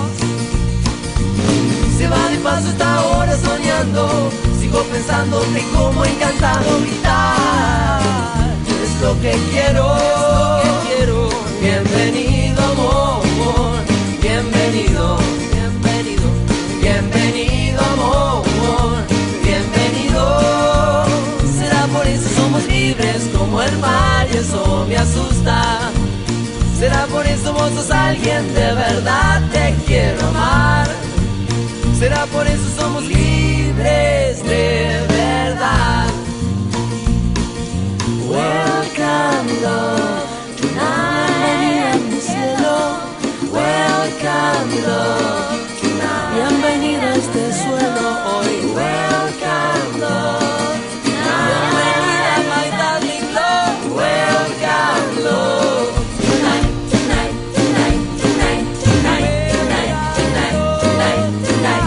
Se va de paso esta hora soñando, sigo pensándote y como encantado gritar. Es lo que quiero, es lo que quiero. Bienvenido amor, bienvenido, bienvenido, bienvenido amor, bienvenido. Será por eso somos libres como el mar y eso me asusta. Será por eso vos sos alguien de verdad, te quiero amar. Será por eso somos libres de verdad. Welcome love, tonight en mi cielo. Welcome love, tonight. Bienvenida a este suelo hoy. Welcome love, tonight. Bienvenida my darling love. Welcome love, tonight, tonight, tonight, tonight, tonight, tonight, tonight, tonight, tonight.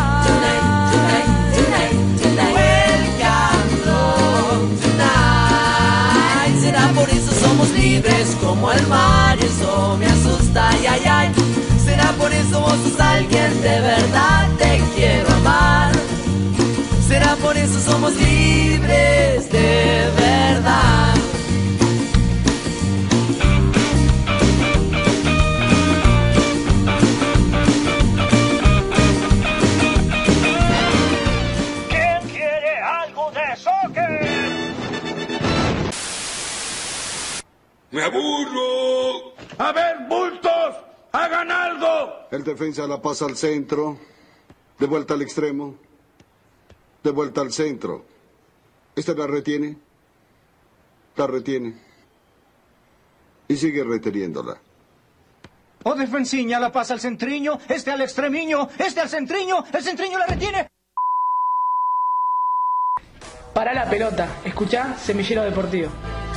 Libres como el mar, eso me asusta, ay, ay, ay. Será por eso vos sos alguien de verdad, te quiero amar. Será por eso somos libres de verdad. ¿Quién quiere algo de burro! A ver, bultos, hagan algo. El defensa la pasa al centro, de vuelta al extremo, de vuelta al centro. Este la retiene, la retiene y sigue reteniéndola. O defensiña la pasa al centriño, este al extremiño, este al centriño, el centriño la retiene. Para la pelota, escuchá Semillero Deportivo.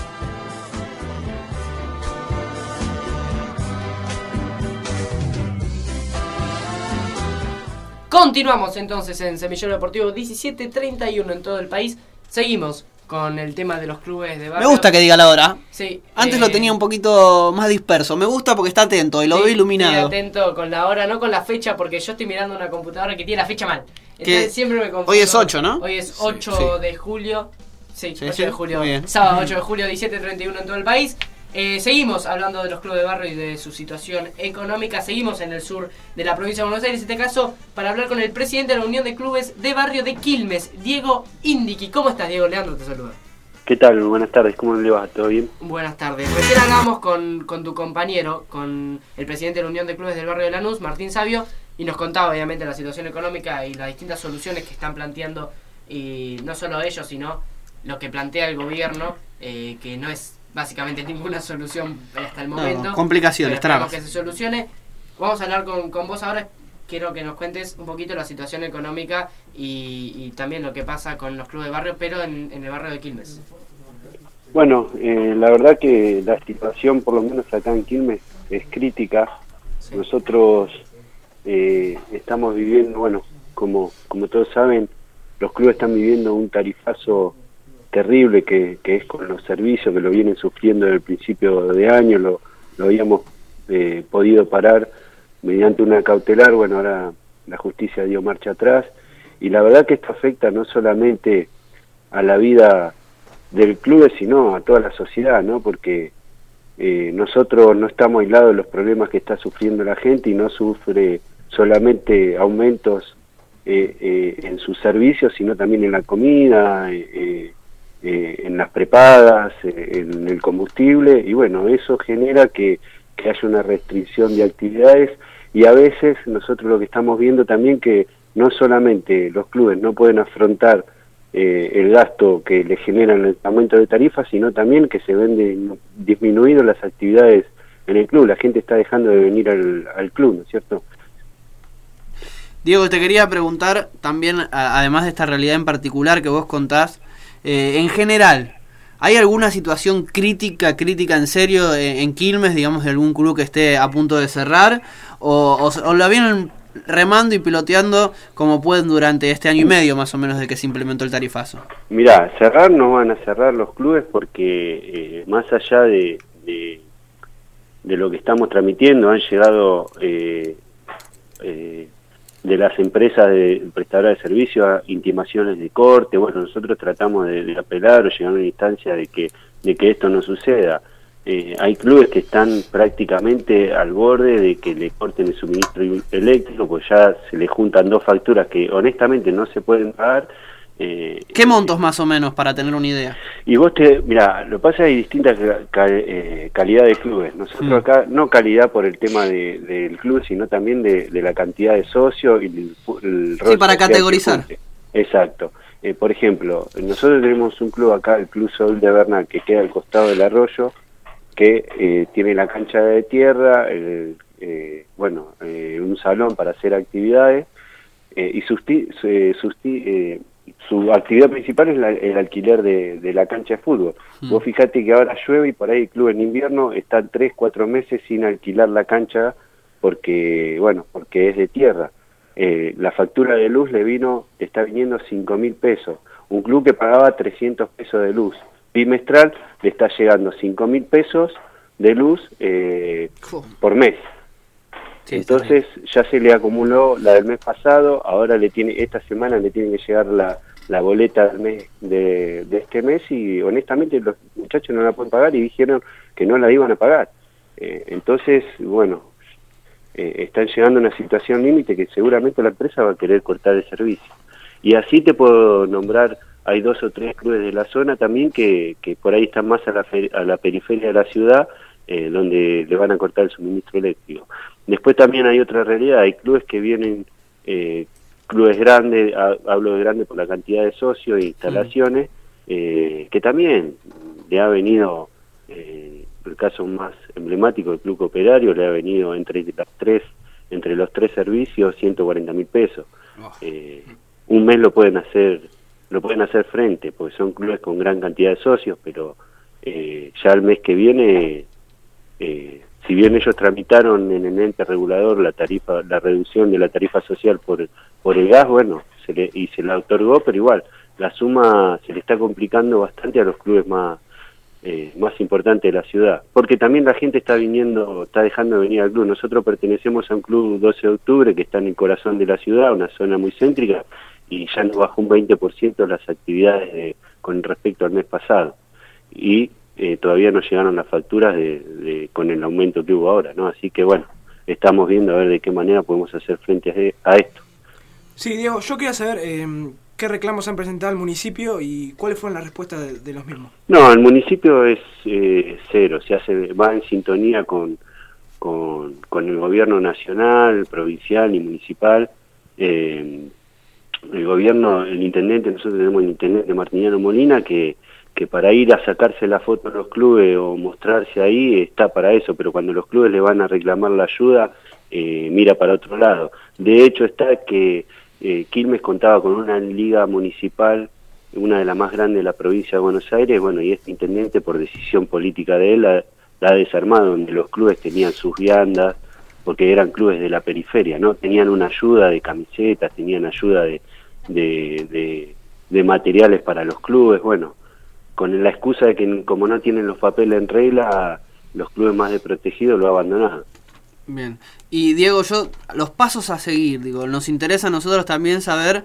Continuamos entonces en Semillero Deportivo, diecisiete treinta y uno en todo el país. Seguimos con el tema de los clubes de barrio. Me gusta que diga la hora. Sí. Antes eh, lo tenía un poquito más disperso. Me gusta porque está atento y lo sí, veo iluminado. Estoy atento con la hora, no con la fecha, porque yo estoy mirando una computadora que tiene la fecha mal. Entonces ¿Qué? siempre me confundo. Hoy es ocho, ¿no? Hoy es ocho Sí, sí. de julio. Sí, Sí, ocho sí, de julio. muy bien. Sábado ocho de julio, diecisiete treinta y uno en todo el país. Eh, seguimos hablando de los clubes de barrio y de su situación económica. Seguimos en el sur de la provincia de Buenos Aires, en este caso para hablar con el presidente de la Unión de Clubes de Barrio de Quilmes, Diego Indiqui. ¿Cómo estás, Diego? Leandro te saluda. ¿Qué tal? Buenas tardes, ¿cómo le va? ¿Todo bien? Buenas tardes. Recién hablamos con, con tu compañero, con el presidente de la Unión de Clubes del Barrio de Lanús, Martín Sabio, y nos contaba obviamente la situación económica y las distintas soluciones que están planteando, y no solo ellos, sino lo que plantea el gobierno, eh, que no es básicamente ninguna solución hasta el momento. No, complicaciones, pero esperamos trabas. que se solucione. Vamos a hablar con, con vos ahora. Quiero que nos cuentes un poquito la situación económica y, y también lo que pasa con los clubes de barrio, pero en, en el barrio de Quilmes. Bueno, eh, la verdad que la situación, por lo menos acá en Quilmes, es crítica. Sí. Nosotros eh, estamos viviendo, bueno, como, como todos saben, los clubes están viviendo un tarifazo terrible que, que es con los servicios, que lo vienen sufriendo desde el principio de año, lo, lo habíamos eh, podido parar mediante una cautelar. Bueno, ahora la justicia dio marcha atrás, y la verdad que esto afecta no solamente a la vida del club, sino a toda la sociedad, ¿no? Porque eh, nosotros no estamos aislados de los problemas que está sufriendo la gente, y no sufre solamente aumentos eh, eh, en sus servicios, sino también en la comida, eh, eh, en las prepagas, eh, en el combustible, y bueno, eso genera que, que haya una restricción de actividades. Y a veces nosotros lo que estamos viendo también, que no solamente los clubes no pueden afrontar eh, el gasto que le generan el aumento de tarifas, sino también que se ven de, disminuido las actividades en el club. La gente está dejando de venir al, al club, ¿no es cierto? Diego, te quería preguntar también, a, además de esta realidad en particular que vos contás, eh, en general, ¿hay alguna situación crítica, crítica en serio en, en Quilmes, digamos, de algún club que esté a punto de cerrar? ¿O, o, o la vienen remando y piloteando como pueden durante este año y medio más o menos de que se implementó el tarifazo? Mirá, cerrar no van a cerrar los clubes porque eh, más allá de, de, de lo que estamos transmitiendo, han llegado eh, eh, de las empresas de prestadoras de servicios a intimaciones de corte. Bueno, nosotros tratamos de, de apelar o llegar a una instancia de que, de que esto no suceda. Eh, hay clubes que están prácticamente al borde de que le corten el suministro eléctrico, pues ya se le juntan dos facturas que honestamente no se pueden pagar. Eh, ¿Qué montos más o menos, para tener una idea? Y vos te, mira, lo que pasa es que hay distintas ca, eh, calidad de clubes. Nosotros mm. acá, no calidad por el tema de, del club, sino también de, de la cantidad de socios y el, el rol. Sí, para categorizar. Exacto. Eh, por ejemplo, nosotros tenemos un club acá, el Club Sol de Bernal, que queda al costado del arroyo, que eh, tiene la cancha de tierra, el, eh, bueno, eh, un salón para hacer actividades, eh, y susti, eh, susti, eh, su actividad principal es la, el alquiler de, de la cancha de fútbol. Mm. Vos fijate que ahora llueve y por ahí el club en invierno está tres, cuatro meses sin alquilar la cancha porque, bueno, porque es de tierra. Eh, la factura de luz le vino, está viniendo cinco mil pesos. Un club que pagaba trescientos pesos de luz bimestral, le está llegando cinco mil pesos de luz eh, por mes. Sí, entonces ya se le acumuló la del mes pasado, ahora le tiene, esta semana le tiene que llegar la, la boleta del mes de, de este mes, y honestamente los muchachos no la pueden pagar y dijeron que no la iban a pagar. Eh, entonces, bueno, eh, están llegando a una situación límite que seguramente la empresa va a querer cortar el servicio. Y así te puedo nombrar. Hay dos o tres clubes de la zona también que, que por ahí están más a la, fe, a la periferia de la ciudad, eh, donde le van a cortar el suministro eléctrico. Después también hay otra realidad, hay clubes que vienen, eh, clubes grandes, ha, hablo de grandes por la cantidad de socios e instalaciones, eh, que también le ha venido, eh, el caso más emblemático del Club Cooperario, le ha venido entre las tres, entre los tres servicios ciento cuarenta mil pesos. Eh, un mes lo pueden hacer, lo pueden hacer frente, porque son clubes con gran cantidad de socios, pero eh, ya el mes que viene, eh, si bien ellos tramitaron en el ente regulador la tarifa, la reducción de la tarifa social por por el gas, bueno, se le, y se la otorgó, pero igual la suma se le está complicando bastante a los clubes más eh, más importantes de la ciudad, porque también la gente está viniendo, está dejando de venir al club. Nosotros pertenecemos a un club doce de octubre que está en el corazón de la ciudad, una zona muy céntrica, y ya nos bajó un veinte por ciento las actividades de, con respecto al mes pasado, y eh, todavía no llegaron las facturas de, de con el aumento que hubo ahora, ¿no? Así que bueno, estamos viendo a ver de qué manera podemos hacer frente a, a esto. Sí, Diego, yo quería saber eh, qué reclamos han presentado al municipio y cuáles fueron las respuestas de, de los mismos. No, el municipio es eh, cero, se hace, va en sintonía con, con, con el gobierno nacional, provincial y municipal. Eh, el gobierno, el intendente, nosotros tenemos el intendente Martiniano Molina, que, que para ir a sacarse la foto en los clubes o mostrarse ahí está para eso, pero cuando los clubes le van a reclamar la ayuda, eh, mira para otro lado. De hecho está que eh, Quilmes contaba con una liga municipal, una de las más grandes de la provincia de Buenos Aires, bueno, y este intendente por decisión política de él la, la ha desarmado, donde los clubes tenían sus viandas, porque eran clubes de la periferia, ¿no? Tenían una ayuda de camisetas, tenían ayuda de, de, de, de materiales para los clubes, bueno, con la excusa de que como no tienen los papeles en regla, los clubes más desprotegidos lo han abandonado. Bien, y Diego, yo, los pasos a seguir, digo, nos interesa a nosotros también saber,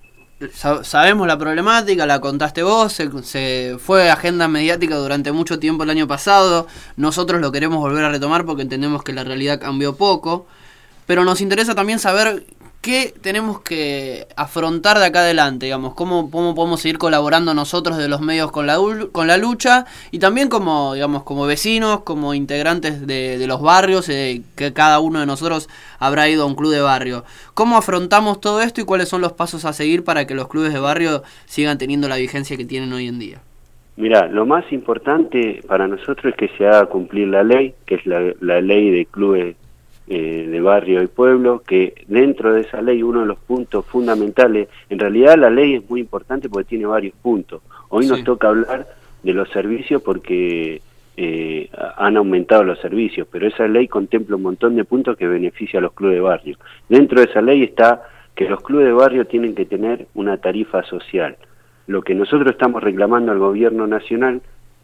sab- sabemos la problemática, la contaste vos, se, se fue agenda mediática durante mucho tiempo el año pasado, nosotros lo queremos volver a retomar porque entendemos que la realidad cambió poco, pero nos interesa también saber qué tenemos que afrontar de acá adelante, digamos, cómo, cómo podemos seguir colaborando nosotros de los medios con la con la lucha y también como, digamos, como vecinos, como integrantes de, de los barrios, eh, que cada uno de nosotros habrá ido a un club de barrio. ¿Cómo afrontamos todo esto y cuáles son los pasos a seguir para que los clubes de barrio sigan teniendo la vigencia que tienen hoy en día? Mirá, lo más importante para nosotros es que se haga cumplir la ley, que es la, la ley de clubes Eh, de barrio y pueblo, que dentro de esa ley uno de los puntos fundamentales, en realidad la ley es muy importante porque tiene varios puntos. Hoy sí. Nos toca hablar de los servicios porque eh, han aumentado los servicios, pero esa ley contempla un montón de puntos que beneficia a los clubes de barrio. Dentro de esa ley está que los clubes de barrio tienen que tener una tarifa social. Lo que nosotros estamos reclamando al gobierno nacional,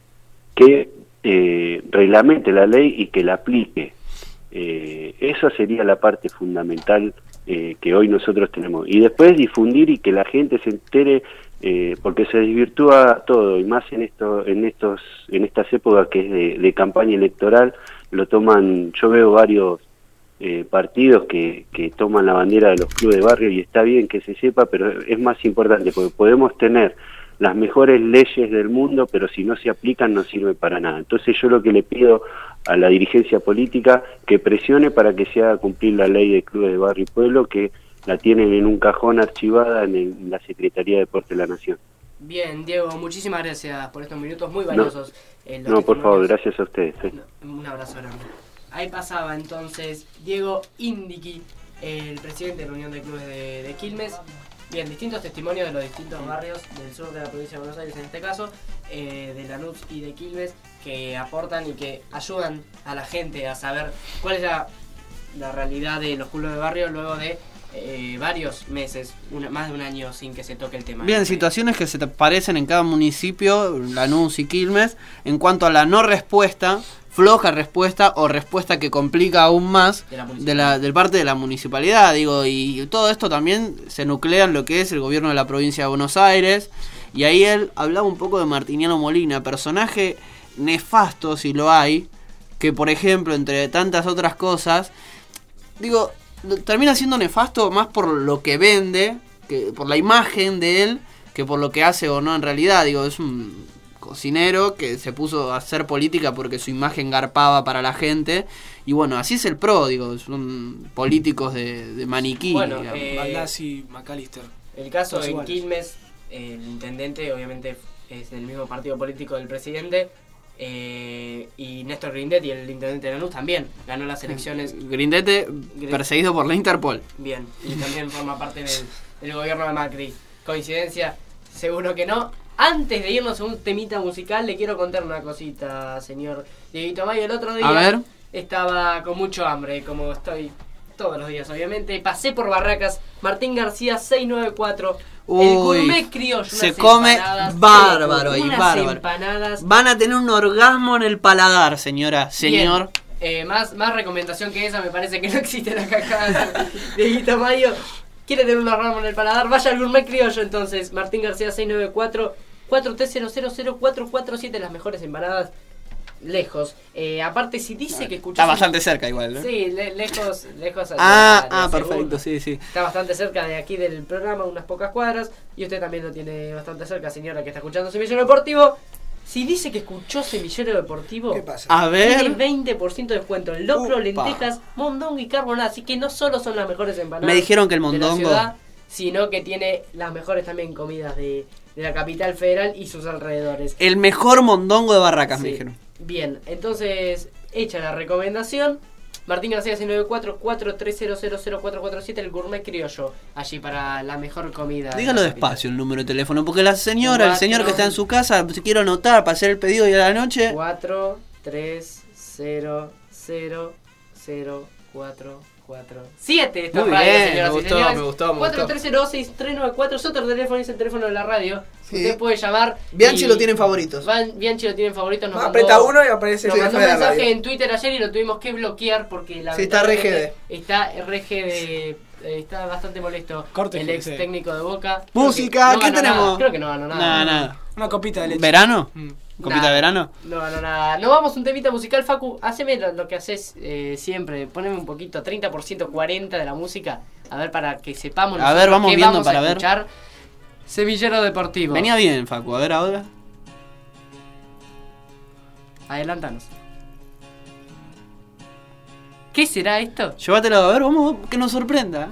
que eh, reglamente la ley y que la aplique. Eh, eso sería la parte fundamental eh, que hoy nosotros tenemos, y después difundir y que la gente se entere, eh, porque se desvirtúa todo, y más en esto, en estos, en estas épocas que es de, de campaña electoral, lo toman, yo veo varios eh, partidos que, que toman la bandera de los clubes de barrio, y está bien que se sepa, pero es más importante, porque podemos tener las mejores leyes del mundo, pero si no se aplican no sirve para nada. Entonces yo lo que le pido a la dirigencia política, que presione para que se haga cumplir la ley de clubes de barrio y pueblo, que la tienen en un cajón archivada en, el, en la Secretaría de Deporte de la Nación. Bien, Diego, muchísimas gracias por estos minutos muy valiosos. No, eh, no por favor, gracias a ustedes. ¿eh? Un abrazo grande. Ahí pasaba entonces Diego Indiqui, el presidente de la Unión de Clubes de, de Quilmes. Bien, distintos testimonios de los distintos barrios del sur de la provincia de Buenos Aires, en este caso, eh, de Lanús y de Quilmes, que aportan y que ayudan a la gente a saber cuál es la, la realidad de los clubes de barrio luego de eh, varios meses, una, más de un año sin que se toque el tema. Bien, situaciones que se te parecen en cada municipio, Lanús y Quilmes, en cuanto a la no respuesta, floja respuesta o respuesta que complica aún más de la, de la del parte de la municipalidad, digo, y todo esto también se nuclea en lo que es el gobierno de la provincia de Buenos Aires, y ahí él hablaba un poco de Martiniano Molina, personaje nefasto si lo hay, que por ejemplo, entre tantas otras cosas, digo, termina siendo nefasto más por lo que vende, que por la imagen de él, que por lo que hace o no en realidad, digo, es un cocinero que se puso a hacer política porque su imagen garpaba para la gente. Y bueno, así es el PRO, digo, son políticos de, de maniquí. Bueno, digamos. eh, Baldassi, McAllister. El caso Todos en iguales. Quilmes, el intendente obviamente es del mismo partido político del presidente. Eh, y Néstor Grindetti, el intendente de Lanús, también ganó las elecciones. Grindete, Gr- perseguido por la Interpol. Bien, y también forma parte del, del gobierno de Macri. ¿Coincidencia? Seguro que no. Antes de irnos a un temita musical, le quiero contar una cosita, señor Dieguito Mayo. El otro día A ver. estaba con mucho hambre, como estoy todos los días, obviamente. Pasé por Barracas, Martín García seiscientos noventa y cuatro. El Uy, gourmet criollo, se unas come empanadas, bárbaro ahí, unas bárbaro. empanadas. Van a tener un orgasmo en el paladar, señora, señor. Bien, eh, más, más recomendación que esa me parece que no existe en la caja de Dieguito Mayo. ¿Quiere tener un orgasmo en el paladar? Vaya al gourmet criollo entonces. Martín García seiscientos noventa y cuatro, cuatro tres cero cero cero cuatro cuatro siete, las mejores empanadas. Lejos. Eh, aparte, si dice que escuchás... Está bastante cerca igual, ¿no? Sí, le- lejos, lejos. Ah, de la- de la ah, perfecto, segunda. sí, sí. Está bastante cerca de aquí del programa, unas pocas cuadras. Y usted también lo tiene bastante cerca, señora, que está escuchando Semillero Deportivo. Si dice que escuchó Semillero Deportivo, ¿qué pasa? A ver. Tiene veinte por ciento de descuento en locro, Upa. lentejas, mondongo y carbonada. Así que no solo son las mejores empanadas Me dijeron que el de la mondongo- ciudad, sino que tiene las mejores también comidas de, de la capital federal y sus alrededores. El mejor mondongo de Barracas, me Sí. dijeron. Bien, entonces, hecha la recomendación, Martín García seiscientos noventa y cuatro, cuatro tres cero cero cero cuatro cuatro siete, el gourmet criollo, allí para la mejor comida. de Dígalo la capital. despacio el número de teléfono, porque la señora, el Cuatro. señor que está en su casa, si quiere anotar para hacer el pedido hoy a la noche. cuatro tres cero cero cero cuatro cuatro siete. Esta Muy radio, bien, señoras me y gustó, señores. me gustó, me cuatro gustó. tres cero seis tres nueve cuatro es otro teléfono, es el teléfono de la radio. Sí. Usted puede llamar. Bianchi y- lo tiene en favoritos. Van- Bianchi lo tiene en favoritos. Nos Ah, mandó- aprieta uno y aparece Nos el mandó un teléfono de la mensaje radio. en Twitter ayer y lo tuvimos que bloquear porque la Sí, está R G D. Está R G D. eh, Está bastante molesto. Corte, el ex sí. técnico de Boca. Creo Música, que no ¿qué ganó tenemos? nada. Creo que no ganó nada. Nada, nada. Una copita de leche. ¿Verano? Mm. ¿Copita Nada. de verano? No ganó nada. No vamos a un temita musical, Facu. Haceme lo, lo que haces eh, siempre. Poneme un poquito, treinta por ciento, cuarenta por ciento de la música. A ver, para que sepamos. A ver, nosotros vamos qué viendo vamos para a ver. escuchar. Semillero Deportivo. Venía bien, Facu. A ver ahora. Adelántanos. ¿Qué será esto? Llévatelo a ver, vamos, que nos sorprenda.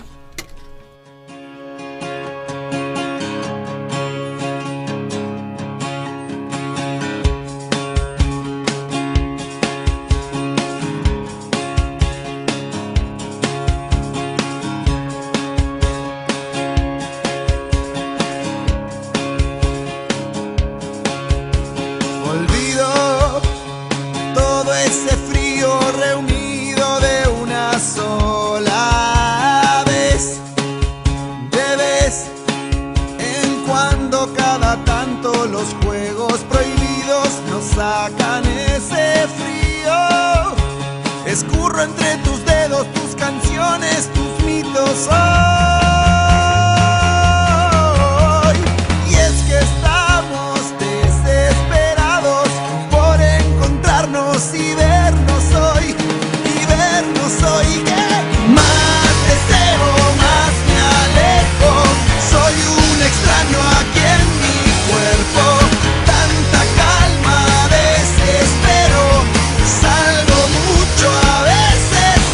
Olvido todo ese frío reunido de una sola vez. De vez en cuando, cada tanto, los juegos prohibidos nos sacan ese frío. Escurro entre tus dedos tus canciones, tus mitos hoy. Y es que estamos desesperados por encontrarnos y vernos hoy, y vernos hoy. Que más deseo, más me alejo. Soy un extraño aquí en mi cuerpo. Tanta calma desespero. Salgo mucho, a veces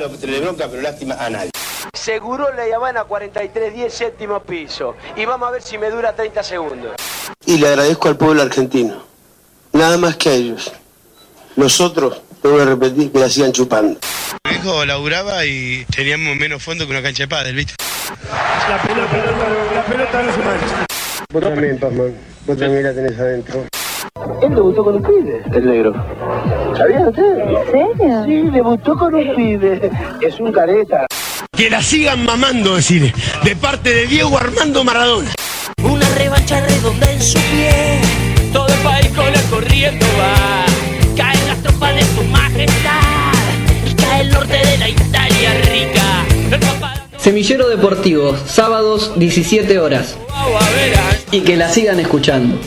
lo que te le bronca, pero lástima a nadie. Seguro La Habana cuarenta y tres diez, séptimo piso. Y vamos a ver si me dura treinta segundos. Y le agradezco al pueblo argentino. Nada más que a ellos. Nosotros, tengo que repetir, que la sigan chupando. Mi hijo laburaba y teníamos menos fondo que una cancha de pádel, ¿viste? La pelota, la pelota no se mancha. Vos también, Pazman. Vos también la tenés adentro. Él debutó con un pibe. El negro. ¿Sabías usted? ¿En serio? Sí, debutó con un pibe. Es un careta. Que la sigan mamando, decir, de parte de Diego Armando Maradona. Una revancha redonda en su pie. Todo el país con el corriendo va. Caen las tropas de su majestad. Y cae el norte de la Italia rica. El papá... Semillero Deportivo, sábados diecisiete horas. Y que la sigan escuchando.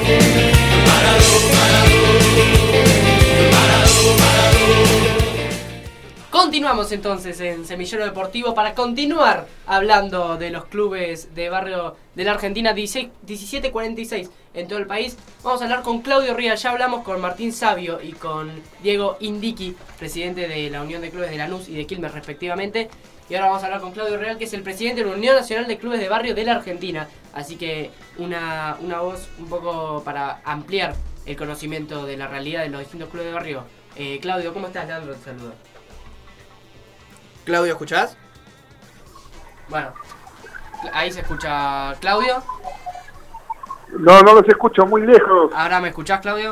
Continuamos entonces en Semillero Deportivo para continuar hablando de los clubes de barrio de la Argentina. Diecisiete cuarenta y seis en todo el país. Vamos a hablar con Claudio Rial. Ya hablamos con Martín Sabio y con Diego Indiqui, presidente de la Unión de Clubes de Lanús y de Quilmes respectivamente. Y ahora vamos a hablar con Claudio Rial, que es el presidente de la Unión Nacional de Clubes de Barrio de la Argentina. Así que una, una voz un poco para ampliar el conocimiento de la realidad de los distintos clubes de barrio. Eh, Claudio, ¿cómo estás? Leandro te saluda. Claudio, ¿escuchás? Bueno, ahí se escucha Claudio. No, no los escucho, muy lejos. ¿Ahora me escuchás, Claudio?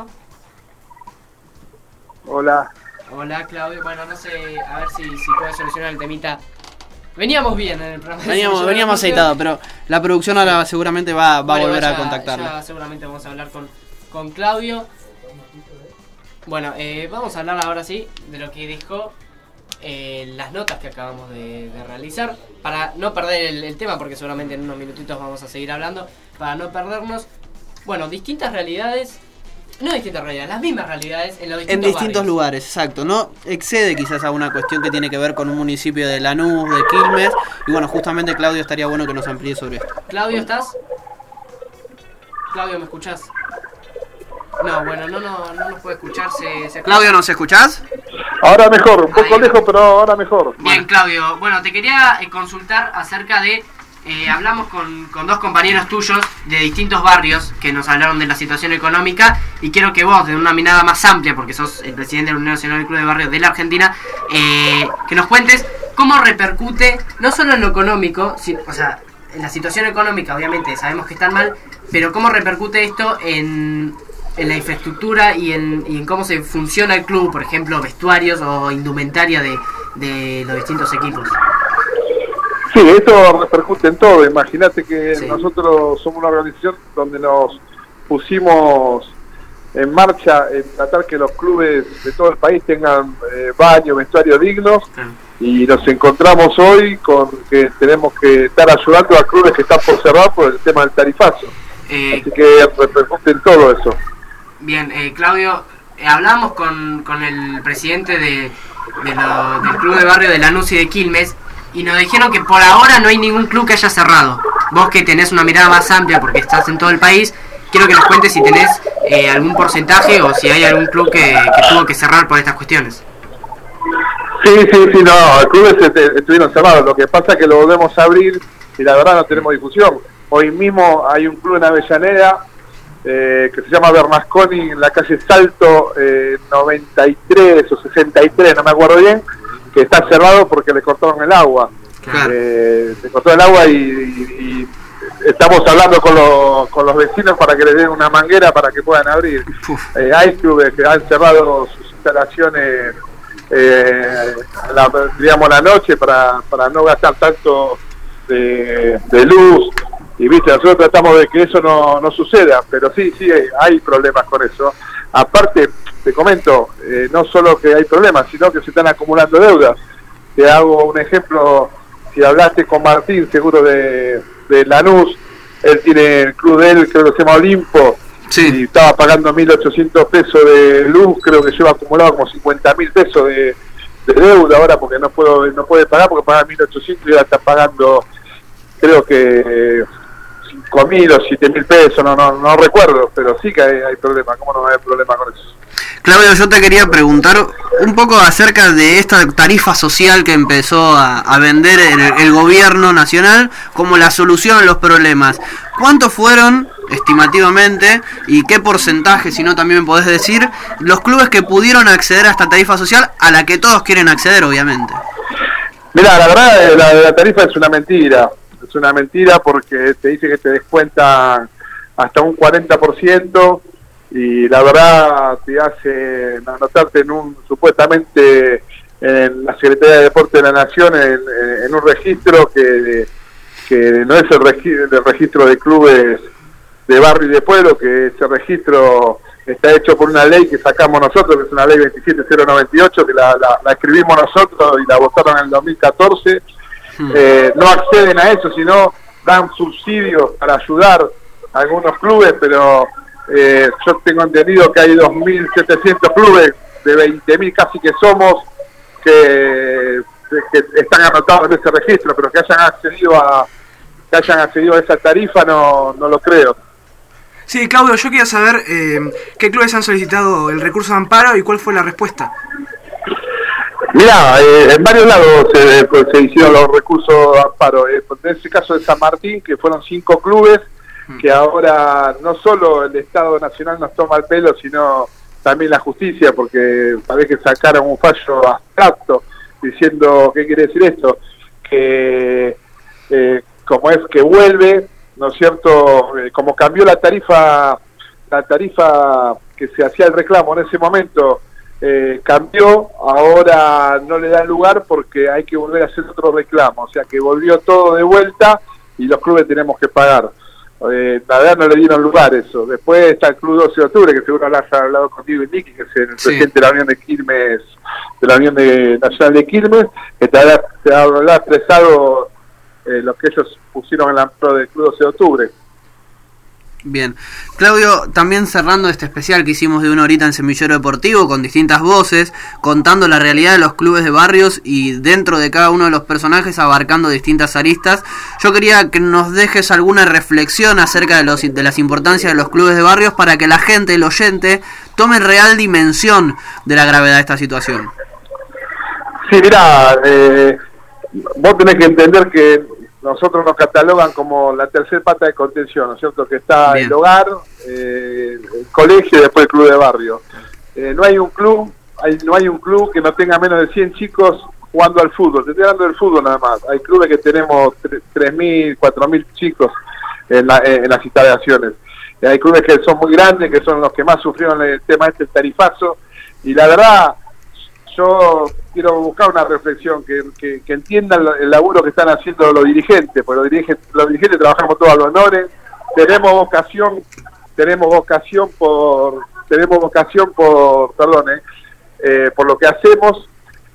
Hola. Hola, Claudio. Bueno, no sé, a ver si, si puedo solucionar el temita. Veníamos bien en el programa. Veníamos, veníamos aceitados, pero la producción ahora seguramente va, va bueno, a volver ya, a contactarlo. Ya seguramente vamos a hablar con, con Claudio. Bueno, eh, vamos a hablar ahora sí de lo que dijo... Eh, las notas que acabamos de, de realizar, para no perder el, el tema, porque seguramente en unos minutitos vamos a seguir hablando, para no perdernos. Bueno, distintas realidades, no distintas realidades, las mismas realidades en los distintos En distintos barrios. lugares, exacto. No excede quizás a una cuestión que tiene que ver con un municipio de Lanús, de Quilmes. Y bueno, justamente Claudio estaría bueno que nos amplíe sobre esto. Claudio, ¿estás? Claudio, ¿me escuchás? No, bueno, no, no, no nos puede escuchar. Se, se Claudio, ¿nos escuchás? Ahora mejor, un poco Ahí. lejos, pero ahora mejor. Bien, Claudio. Bueno, te quería eh, consultar acerca de... Eh, hablamos con, con dos compañeros tuyos de distintos barrios que nos hablaron de la situación económica y quiero que vos, de una mirada más amplia, porque sos el presidente de la Unión Nacional del Club de Barrios de la Argentina, eh, que nos cuentes cómo repercute, no solo en lo económico, si, o sea, en la situación económica obviamente sabemos que están mal, pero cómo repercute esto en... en la infraestructura y en, y en cómo se funciona el club, por ejemplo, vestuarios o indumentaria de, de los distintos equipos. Sí, esto repercute en todo. Imagínate que sí. Nosotros somos una organización donde nos pusimos en marcha en tratar que los clubes de todo el país tengan eh, baño, vestuarios dignos, sí. Y nos encontramos hoy con que tenemos que estar ayudando a clubes que están por cerrar por el tema del tarifazo. Eh, Así que repercute en todo eso. Bien, eh, Claudio, eh, hablamos con, con el presidente de, de lo, del Club de Barrio de Lanús y de Quilmes y nos dijeron que por ahora no hay ningún club que haya cerrado. Vos que tenés una mirada más amplia porque estás en todo el país, quiero que nos cuentes si tenés eh, algún porcentaje o si hay algún club que, que tuvo que cerrar por estas cuestiones. Sí, sí, sí, no, los clubes estuvieron cerrados, lo que pasa es que lo volvemos a abrir y la verdad no tenemos difusión. Hoy mismo hay un club en Avellaneda Eh, que se llama Bernasconi en la calle Salto eh, noventa y tres o sesenta y tres, no me acuerdo bien, que está cerrado porque le cortaron el agua. Claro. Eh, se cortó el agua y, y, y estamos hablando con, lo, con los vecinos para que les den una manguera para que puedan abrir. Eh, hay clubes que han cerrado sus instalaciones eh, la, digamos la noche para, para no gastar tanto de, de luz. Y viste, nosotros tratamos de que eso no, no suceda, pero sí, sí, hay problemas con eso. Aparte, te comento, eh, no solo que hay problemas, sino que se están acumulando deudas. Te hago un ejemplo, si hablaste con Martín, seguro de, de Lanús, él tiene el club de él, creo que se llama Olimpo, sí. Y estaba pagando mil ochocientos pesos de luz, creo que lleva acumulado como cincuenta mil pesos de, de deuda ahora, porque no puedo no puede pagar, porque paga mil ochocientos y ahora está pagando, creo que... cinco mil o siete mil pesos, no, no no recuerdo, pero sí que hay, hay problemas. ¿Cómo no hay problema con eso? Claudio, yo te quería preguntar un poco acerca de esta tarifa social que empezó a, a vender el, el gobierno nacional como la solución a los problemas. ¿Cuántos fueron, estimativamente, y qué porcentaje, si no también me podés decir, los clubes que pudieron acceder a esta tarifa social a la que todos quieren acceder, obviamente? Mirá, la verdad, la, la tarifa es una mentira. Es una mentira porque te dice que te descuentan hasta un cuarenta por ciento y la verdad te hace anotarte en un, supuestamente, en la Secretaría de Deporte de la Nación, en, en un registro que, que no es el, regi el registro de clubes de barrio y de pueblo, que ese registro está hecho por una ley que sacamos nosotros, que es una ley veintisiete mil noventa y ocho, que la, la, la escribimos nosotros y la votaron en el dos mil catorce. Hmm. Eh, no acceden a eso, sino dan subsidios para ayudar a algunos clubes, pero eh, yo tengo entendido que hay dos mil setecientos clubes de veinte mil casi que somos, que, que están anotados en ese registro, pero que hayan accedido a que hayan accedido a esa tarifa no, no lo creo. Sí, Claudio, yo quería saber eh, qué clubes han solicitado el recurso de amparo y cuál fue la respuesta. Mirá, eh, en varios lados eh, pues, se hicieron los recursos de amparo. Eh, en este caso de San Martín, que fueron cinco clubes, mm. que ahora no solo el Estado Nacional nos toma el pelo, sino también la justicia, porque parece que sacaron un fallo abstracto diciendo, ¿qué quiere decir esto? Que eh, como es que vuelve, ¿no es cierto? Eh, como cambió la tarifa, la tarifa que se hacía el reclamo en ese momento, eh, cambió, ahora no le da lugar porque hay que volver a hacer otro reclamo, o sea que volvió todo de vuelta y los clubes tenemos que pagar. Eh, la verdad no le dieron lugar eso. Después está el Club doce de octubre, que seguro lo has hablado contigo y Nicky, que es el sí. presidente de la Unión de Quilmes, de la Unión de, Nacional de Quilmes, que te ha, te ha expresado eh, lo que ellos pusieron en la pro del Club doce de octubre. Bien. Claudio, también cerrando este especial que hicimos de una horita en Semillero Deportivo, con distintas voces, contando la realidad de los clubes de barrios y dentro de cada uno de los personajes abarcando distintas aristas, yo quería que nos dejes alguna reflexión acerca de, los, de las importancias de los clubes de barrios para que la gente, el oyente, tome real dimensión de la gravedad de esta situación. Sí, mirá, eh, vos tenés que entender que nosotros nos catalogan como la tercera pata de contención, ¿no es cierto? Que está Bien. el hogar, eh, el colegio y después el club de barrio. Eh, no hay un club, hay, no hay un club que no tenga menos de cien chicos jugando al fútbol. Te estoy hablando del fútbol nada más. Hay clubes que tenemos tres mil, cuatro mil chicos en, la, en las instalaciones. Y hay clubes que son muy grandes, que son los que más sufrieron el tema este el tarifazo. Y la verdad, yo quiero buscar una reflexión, que, que, que entiendan el laburo que están haciendo los dirigentes, porque los dirigentes, los dirigentes trabajamos todos a los honores, tenemos vocación, tenemos vocación por, tenemos vocación por, perdón, eh, eh, por lo que hacemos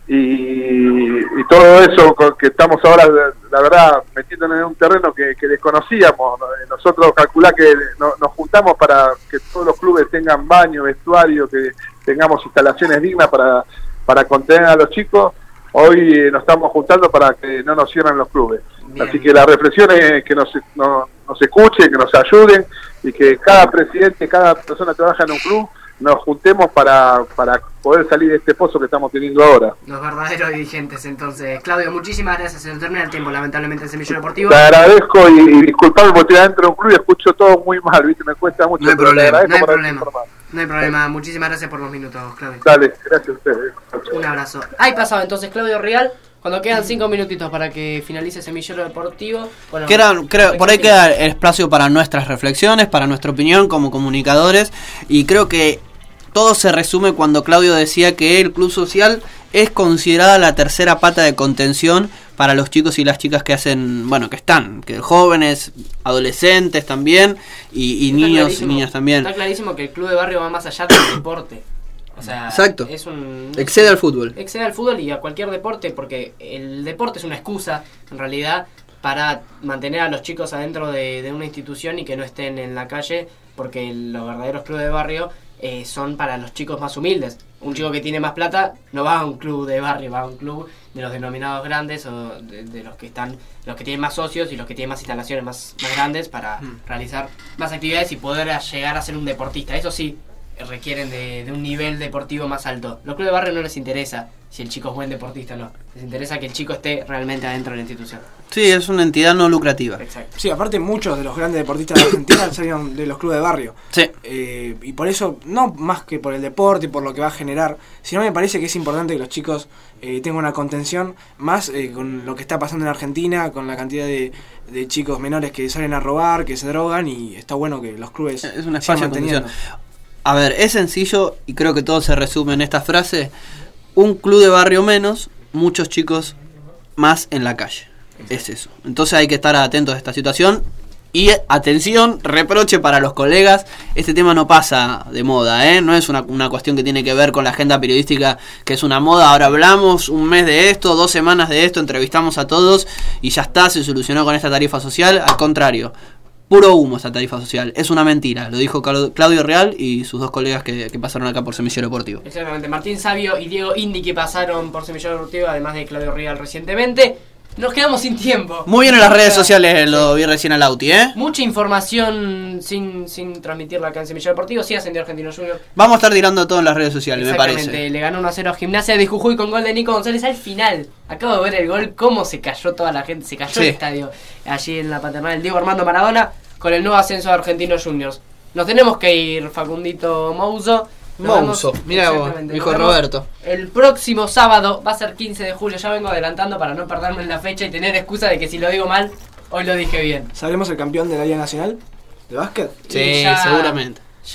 y, y todo eso que estamos ahora, la verdad, metiéndonos en un terreno que, que desconocíamos. Nosotros calculá que no, nos juntamos para que todos los clubes tengan baño, vestuario, que tengamos instalaciones dignas para para contener a los chicos. Hoy nos estamos juntando para que no nos cierren los clubes. Bien. Así que la reflexión es que nos, no, nos escuchen, que nos ayuden y que cada presidente, cada persona que trabaja en un club, nos juntemos para, para poder salir de este pozo que estamos teniendo ahora. Los verdaderos dirigentes, entonces. Claudio, muchísimas gracias. Se nos termina el tiempo, lamentablemente, en Semillero Deportivo. Te agradezco y, y disculpame porque estoy adentro de un club y escucho todo muy mal, ¿viste? Me cuesta mucho. No hay problema, no hay problema. No hay problema. Muchísimas gracias por los minutos, Claudio. Dale, gracias a ustedes. Un abrazo. Ahí pasaba entonces Claudio Real. Cuando quedan cinco minutitos para que finalice Semillero Deportivo. Bueno, Quedan, creo, por ahí queda el espacio para nuestras reflexiones, para nuestra opinión como comunicadores. Y creo que todo se resume cuando Claudio decía que el club social es considerada la tercera pata de contención para los chicos y las chicas que hacen, bueno, que están, que jóvenes, adolescentes también, y, y niños y niñas también. Está clarísimo que el club de barrio va más allá del deporte. O sea, Exacto. Es un, excede al fútbol. Excede al fútbol y a cualquier deporte, porque el deporte es una excusa, en realidad, para mantener a los chicos adentro de, de una institución y que no estén en la calle, porque los verdaderos clubes de barrio eh, son para los chicos más humildes. Un chico que tiene más plata no va a un club de barrio, va a un club de los denominados grandes o de, de los que están, los que tienen más socios y los que tienen más instalaciones más, más grandes para mm. realizar más actividades y poder llegar a ser un deportista. Eso sí, requieren de, de un nivel deportivo más alto. Los clubes de barrio no les interesa si el chico es buen deportista o no. Les interesa que el chico esté realmente adentro de la institución. Sí, es una entidad no lucrativa. Exacto. Sí, aparte muchos de los grandes deportistas de Argentina salieron de los clubes de barrio. Sí. Eh, y por eso, no más que por el deporte y por lo que va a generar, sino me parece que es importante que los chicos eh, tengan una contención más eh, con lo que está pasando en Argentina, con la cantidad de, de chicos menores que salen a robar, que se drogan, y está bueno que los clubes es un sigan espacio de manteniendo. contención. A ver, es sencillo y creo que todo se resume en esta frase. Un club de barrio menos, muchos chicos más en la calle. Es eso. Entonces hay que estar atentos a esta situación. Y atención, reproche para los colegas, este tema no pasa de moda, ¿eh? No es una, una cuestión que tiene que ver con la agenda periodística, que es una moda, ahora hablamos un mes de esto, dos semanas de esto, entrevistamos a todos y ya está, se solucionó con esta tarifa social. Al contrario, puro humo esta tarifa social, es una mentira, lo dijo Claudio Real y sus dos colegas que, que pasaron acá por Semillero Deportivo. Exactamente, Martín Sabio y Diego Indi, que pasaron por Semillero Deportivo, además de Claudio Real recientemente. Nos quedamos sin tiempo. Muy bien en las redes sociales, lo vi recién al Auti, ¿eh? Mucha información sin, sin transmitirla acá en Semillero Deportivo. Sí, ascendió Argentino Junior. Vamos a estar tirando todo en las redes sociales, me parece. Exactamente, le ganó uno a cero a Gimnasia de Jujuy con gol de Nico González al final. Acabo de ver el gol, cómo se cayó toda la gente, se cayó Sí. el estadio allí en la paternal. Diego Armando Maradona con el nuevo ascenso de Argentinos Juniors. Nos tenemos que ir, Facundito Mouso. Nos Mouso, vemos- mira vos, exactamente, hijo nos de vemos Roberto. El próximo sábado va a ser quince de julio. Ya vengo adelantando para no perderme en la fecha y tener excusa de que si lo digo mal, hoy lo dije bien. ¿Sabremos el campeón de la Liga Nacional de básquet? Y ya-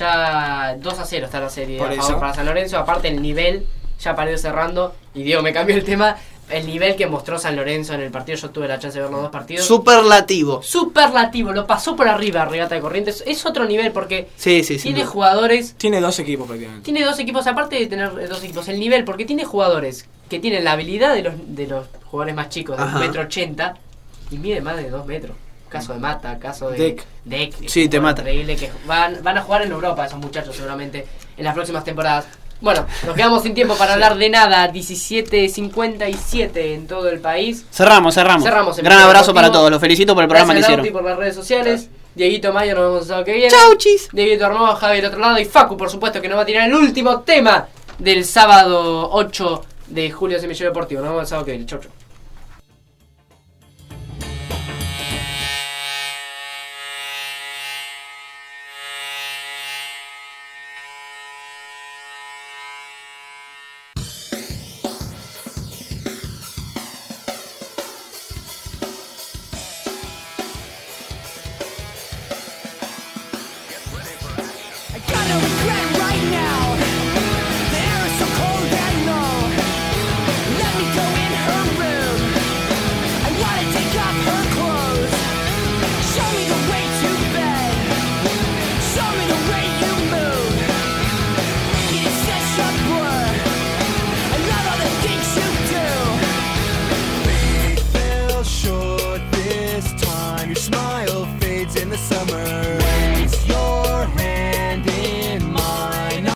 Ya dos a cero está la serie Por a eso. favor para San Lorenzo. Aparte el nivel, ya para ir cerrando, y Diego me cambió el tema, el nivel que mostró San Lorenzo en el partido. Yo tuve la chance de ver los dos partidos. Superlativo. Superlativo, lo pasó por arriba Regata de Corrientes. Es otro nivel porque Sí, sí, sí. tiene jugadores. Tiene dos equipos prácticamente. Tiene dos equipos, aparte de tener dos equipos, el nivel, porque tiene jugadores que tienen la habilidad de los, de los jugadores más chicos, de un Ajá. metro ochenta, y mide más de dos metros. Caso de Mata, caso de Deck. Deck, Sí, un te jugador mata. Increíble que van, van a jugar en Europa esos muchachos seguramente en las próximas temporadas. Bueno, nos quedamos sin tiempo para hablar de nada. diecisiete cincuenta y siete en todo el país. Cerramos, cerramos. Cerramos el Gran Semillero abrazo para Deportivo. todos, los felicito por el programa que Gracias, hicieron. Lauti, por las redes sociales. Dieguito Mayo, nos vemos el sábado que viene. Chau, chis. Dieguito Armado, Javi del otro lado. Y Facu, por supuesto, que nos va a tirar el último tema del sábado ocho de julio de Semillero Deportivo. Nos vemos el sábado que viene. Chau, chau.